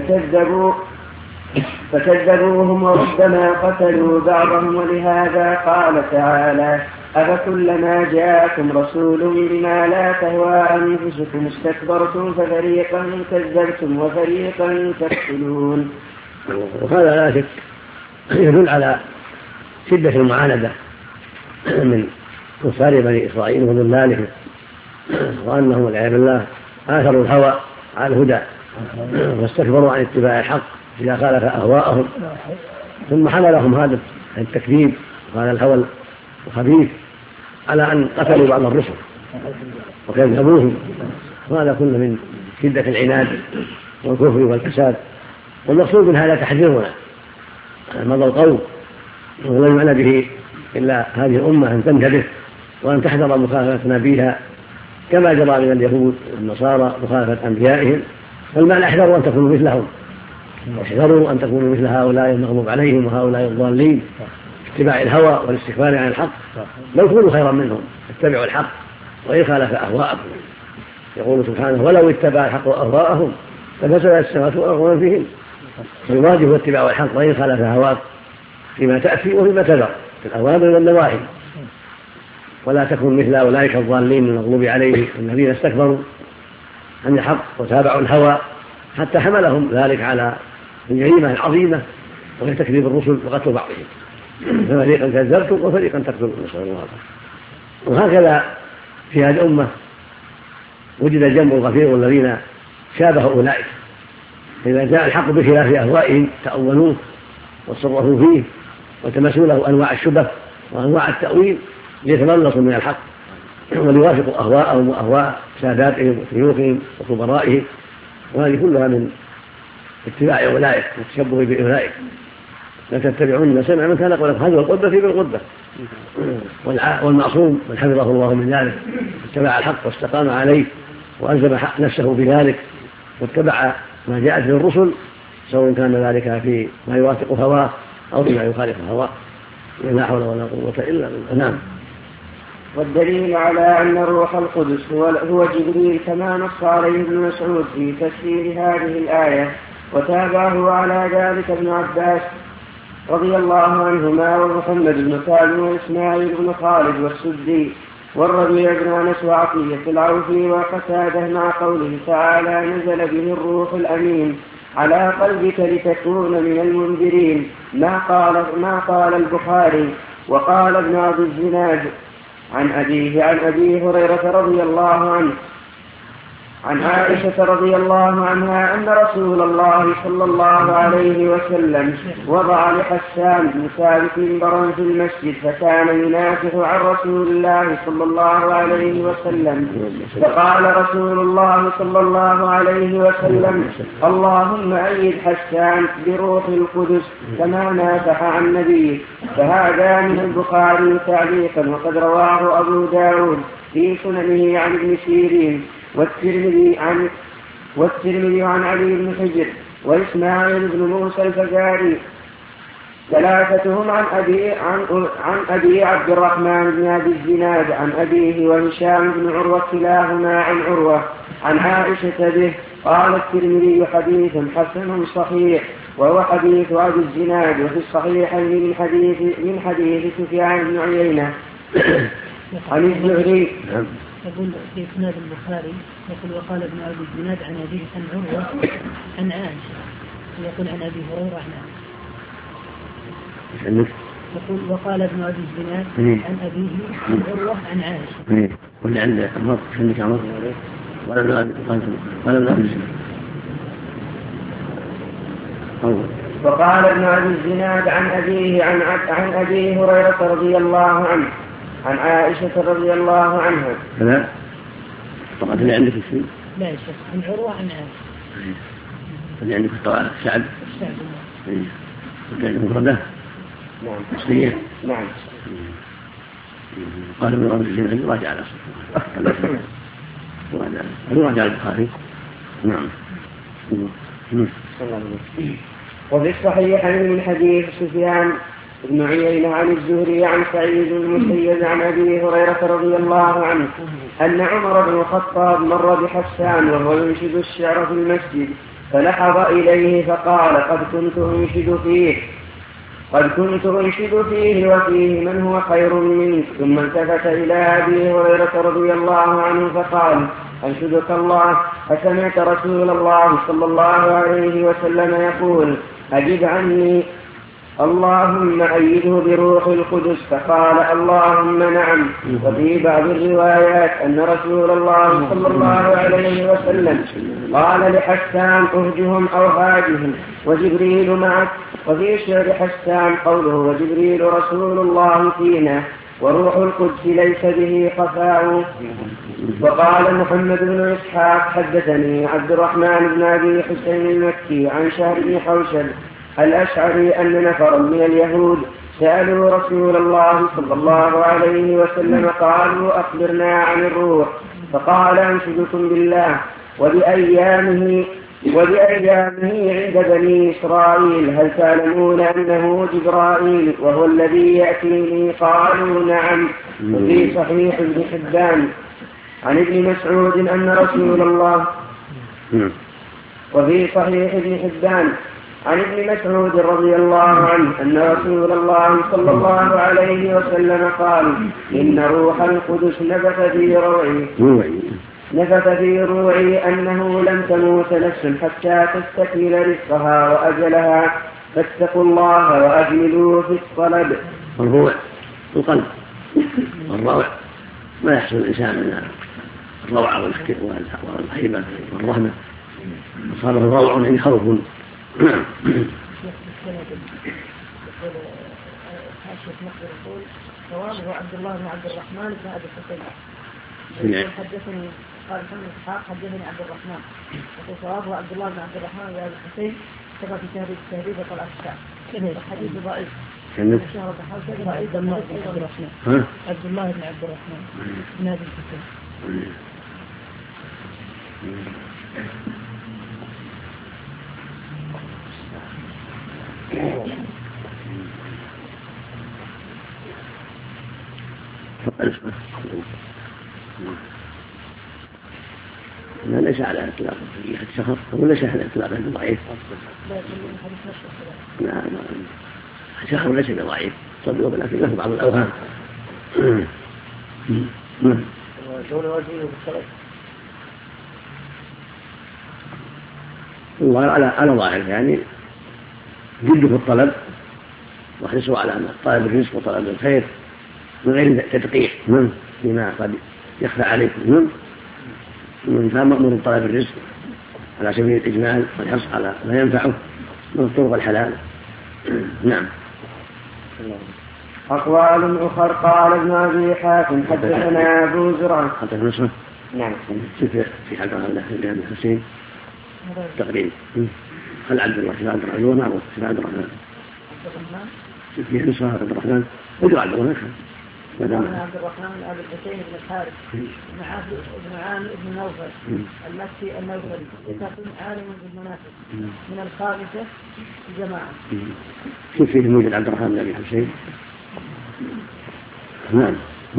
فكذبوهم وربما قتلوا بعضهم. ولهذا قال تعالى: أفكلما جاءكم رسول بما لا تهوى أنفسكم استكبرتم ففريقا كذبتم وفريقا تقتلون. وهذا لا شك يدل على شدة المعاندة من كفار بني إسرائيل وضلالهم وأنهم والعياذ بالله آثروا الهوى على الهدى واستكبروا عن اتباع الحق إذا خالف أهواءهم، ثم حملهم هذا التكذيب وهذا الهوى الخبيث على أن قتلوا بعض الرسل وكذبوهم، وهذا كله من شدة العناد والكفر والفساد. والمقصود من هذا تحذيرنا مضى القوم، ولا يعنى به إلا هذه الأمة أن تنتبه وأن تحذر مخالفة نبيها كما جرى من اليهود والنصارى مخالفة أنبيائهم، فالمعنى احذروا أن تكونوا مثلهم، واحذروا أن تكونوا مثل هؤلاء المغضوب عليهم وهؤلاء الضالين اتباع الهوى والاستكبار عن الحق، لو كونوا خيرا منهم اتبعوا الحق وإن خالف أهواءكم. يقول سبحانه ولو اتبع الحق أهواءهم لفسدت السماوات والأرض ومن فيهن، فالواجب اتباع الحق وإن خالف هواك فيما تأتي وفيما تذر في الأوامر والنواهي، ولا تكن مثل أولئك الضالين المغضوب عليهم الذين استكبروا عن الحق وتابعوا الهوى حتى حملهم ذلك على الجريمة العظيمة وهي تكذيب الرسل وقتل بعضهم، ففريقا كذبتم وفريقا تقتلون، نسأل الله العافية. وهكذا في هذه الأمة وجد الجمع الغفير الذين شابهوا أولئك، إذا جاء الحق بخلاف أهوائهم تأولوه وصرفوا فيه وتمسوا له أنواع الشبه وأنواع التأويل ليتملصوا من الحق وليوافقوا أهواءهم وأهواء ساداتهم وشيوخهم وكبرائهم، وهذه كلها من اتباع أولئك والتشبه بأولئك. لا تتبعون ما سمع من كان قبلكم، هذه القدة في بالقدة. والمعصوم من حفظه الله من ذلك اتبع الحق واستقام عليه وألزم نفسه بذلك واتبع ما جاءت به الرسل، سواء كان ذلك في ما يوافق هواه أو فيما يخالف هواه. لا حول ولا قوة إلا بالله. نعم. والدليل على أن روح القدس هو جبريل كما نص عليه ابن مسعود في تفسير هذه الآية، وتابعه على ذلك ابن عباس رضي الله عنهما ومحمد بن كعب وإسماعيل بن خالد والسدي والربيع بن أنس وعطية العوفي وقتاده مع قوله تعالى نزل به الروح الأمين على قلبك لتكون من المنذرين، ما قال البخاري. وقال ابن عبد الزناد عن أبيه عن أبي هريرة رضي الله عنه عن عائشة رضي الله عنها أن رسول الله صلى الله عليه وسلم وضع لحسان بن ثابت منبرا في المسجد فكان ينافح عن رسول الله صلى الله عليه وسلم، فقال رسول الله صلى الله عليه وسلم اللهم أيد حسان بروح القدس كما نافح عن نبيه. فهذا من البخاري تعليقا، وقد رواه أبو داود في سننه عن ابن سيرين والترمذي عن علي بن حجر وإسماعيل بن موسى الفزاري ثلاثتهم عن أبي عبد الرحمن بن أبي الزناد عن أبيه وهشام بن عروة كلاهما عن عروة عن عائشة به. قال الترمذي حديث حسن صحيح، وهو حديث أبي الزناد، وفي الصحيحين من حديث سفيان بن عيينة عن الزهري. يقول في إسناد البخاري يقول وقال ابن أبي الزناد عن أبيه عن عروة عن عائشة، يقول عن أبي هريرة عن عائشة. يقول وقال ابن أبي الزناد عن أبيه عن عروة عن عائشة. واللي عنده عمر عندك عمر ولا ابن أبي الزناد. وقال ابن أبي الزناد عن أبيه عن أبي هريرة رضي الله عنه عن عائشة رضي الله عنها. لا طبعا اللي عندك الشيء لا يا شيخ عن عروة عن عائشة. اللي عندك الطوال الشعب وكان مفردة. نعم صحيح. نعم. قال ابن أبي الزناد راجع على راجع البخاري. نعم. وفي الصحيحين من حديث سفيان بن عيينة عن الزهري عن سعيد بن المسيب عن أبي هريرة رضي الله عنه أن عمر بن الخطاب مر بحسان وهو ينشد الشعر في المسجد، فلحظ إليه فقال قد كنت أنشد فيه وفيه من هو خير منك. ثم التفت إلى أبي هريرة رضي الله عنه فقال أنشدك الله، أسمعت رسول الله صلى الله عليه وسلم يقول أجب عني اللهم أيده بروح القدس، فقال اللهم نعم. وفي بعض الروايات أن رسول الله صلى الله عليه وسلم قال لحسان اهجهم أو هاجهم وجبريل معك. وفي شعر حسان قوله وجبريل رسول الله فينا وروح القدس ليس به خفاء. وقال محمد بن إسحاق حدثني عبد الرحمن بن أبي حسين المكي عن شهر بن حوشب الأشعري أن نفرا من اليهود سألوا رسول الله صلى الله عليه وسلم قالوا أخبرنا عن الروح، فقال أنشدكم بالله وبأيامه عند بني إسرائيل هل تعلمون أنه جبرائيل وهو الذي يأتيني؟ قالوا نعم. وفي صحيح ابن حبان عن ابن مسعود أن رسول الله وفي صحيح ابن حبان عن ابن مسعود رضي الله عنه أن رسول الله صلى الله عليه وسلم قال إن روح القدس نفث في روعي أنه لم تموت نفس حتى تستكمل رزقها وأجلها، فاتقوا الله وأجملوا في الطلب. الروع القلب، الروع ما يحصل الإنسان من الروعة والهيبة والرهبة، صار الروع عند خوف. صوابه عبد الله بن عبد الرحمن بن أبي حسين حدثني قال محمد إسحاق حدثني عبد الرحمن، وفي صوابه عبد الله بن عبد الرحمن بن أبي حسين كما في تهذيب وطلع الشعب الحديث ضعيف. عبد الله بن عبد الرحمن بن أبي حسين. لا ليس على إطلاق في الشهر وليس على إطلاق ضعيف. لا الشهر ليس بضعيف صدق، ولكن له بعض الأوهام. الله على ظاهر يعني جد في الطلب وحرصوا على طلب الرزق وطلب الخير من غير تدقيق فيما قد يخفى عليكم. من مأمور طلب الرزق على سبيل الإجمال والحرص على ما ينفعه من الطرق الحلال. نعم. أقوال أخر. قال ابن أبي حاتم حدثنا أبو زرعة نعم في حلقة الله عبد الحسين تقريبا هل عبد الله في عبد الرحمن معروف في عبد الرحمن في نصر عبد الرحمن ودر عبد الرحمن عبد الرحمن أبي الحسين بن الحارث بن عامر بن نوفل المكي النوفلي يكون عالم بالمنافق من الخامسة الجماعة. كيف فيه موجود عبد الرحمن بن أبي حسين؟ نعم.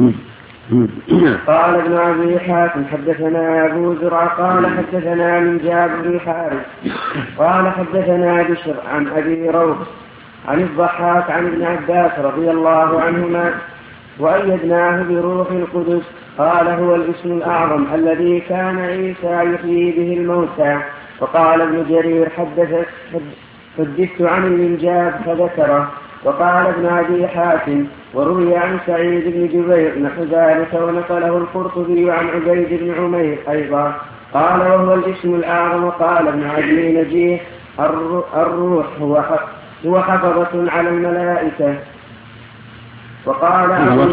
قال ابن أبي حاتم حدثنا أبو زرعة قال حدثنا من جابر بن الحارث قال حدثنا بشر عن أبي روح عن الضحاك عن ابن عباس رضي الله عنهما وأيدناه بروح القدس. قال هو الاسم الأعظم الذي كان عيسى يحيي به الموتى. وقال ابن جرير حدثت عن الإنجاب فذكره. وقال ابن أبي حاتم وروي عن سعيد بن جبير نحو ذلك ونقله القرطبي عن عبيد بن عمير أيضا. قال وهو الاسم الأعظم. وقال ابن عدي نجيه الروح هو حفظة على الملائكة. وقال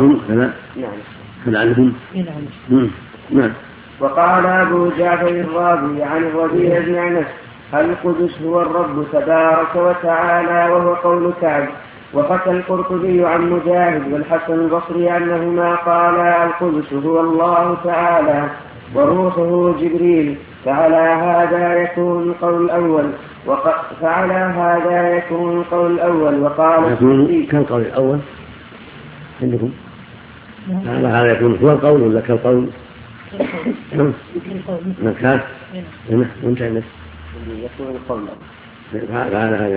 وقال أبو جعفر الرازي عن الربيع بن أنس القدس هو الرب تبارك وتعالى وهو قول كعب. وحكى القرطبي عن مجاهد والحسن البصري أنهما قالا القدس هو الله تعالى وروحه جبريل. فعلى هذا يكون القول الأول وقال كالقول الأول عندكم على هذا يكون هو القول ولا كالقول؟ مكان وانت عندك يكون القول فعلى هذا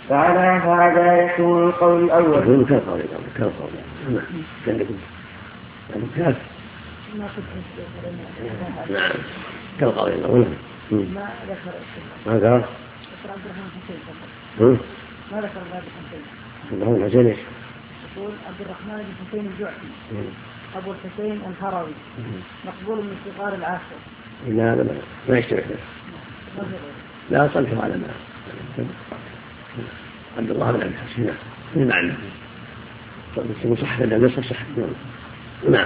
يكون القول الأول يكون كالقول نعم عندكم كاف نعم كالقول الأول ما ذكر ما ذكر عبد الحسين ايش؟ يقول عبد الرحمن بن حسين الجعفي أبو الحسين الهروي مقبول من صغار العاشر. لا ما يشتبه لا صلحوا على ما عبد الله بن عبد الحسين من معنى تقول صح النبي صح. نعم.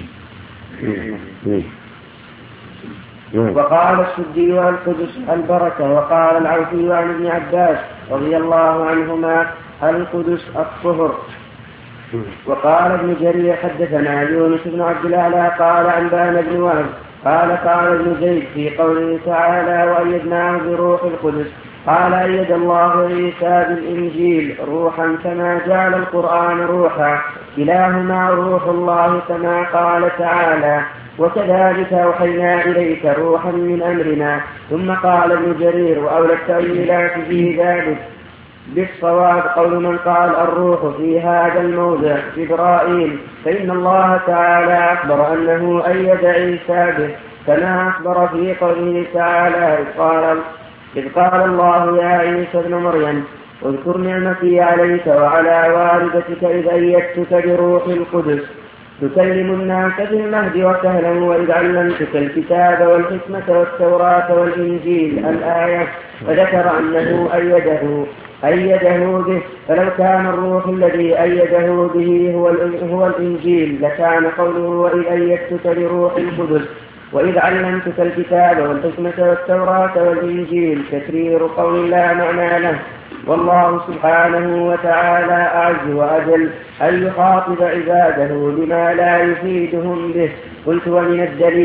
وقال السدي القدس البركة. وقال العوفي عن ابن عباس رضي الله عنهما القدس الطهر. وقال ابن جرير حدثنا يونس بن عبد الأعلى قال أنبأنا بن وهب قال ابن زيد في قوله تعالى وأيدناه بروح القدس قال أيد الله عيسى بالإنجيل روحا كما جعل القرآن روحا كلاهما روح الله كما قال تعالى وكذلك أوحينا إليك روحا من أمرنا. ثم قال ابن جرير وأولى التأويلات في ذلك بالصواب قول من قال الروح في هذا الموضع جبرائيل فإن الله تعالى أخبر أنه أيد عيسى به كما أخبر في قوله تعالى إذ قال الله يا عيسى ابن مريم اذكر نعمتي عليك وعلى والدتك إذ أيدتك بروح القدس تكلم الناس في المهد وكهلا وإذ علمتك الكتاب والحكمة والتوراة والإنجيل الآية فذكر أنه أيده به. فلو كان الروح الذي أيده به هو الإنجيل لكان قوله وإذ أيدتك بروح القدس وإذ علمتك الكتاب والحكمة والتوراة والإنجيل تكرير قول لا معنى له. والله سبحانه وتعالى أعز وأجل أن يخاطب عباده بما لا يفيدهم به. قلت ومن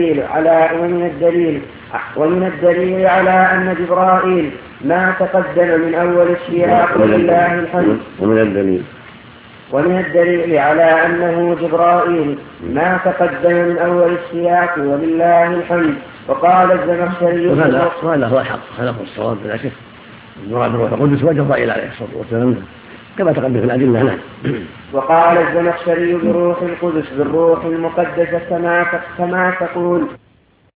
الدليل على أن جبرائيل ما تقدم من أول السياق ولله الحمد. ومن الدليل على أنه جبرائيل ما تقدم من أول السياق ولله الحمد. وقال الزمخشري هذا هو الحق هذا هو الصواب بلا شك. المراد هو القدس وجبرائيل عليه الصلاة والسلام كما تقدم في الأدلة. نعم. وقال الزمخشري بروح القدس بالروح المقدسة كما تقول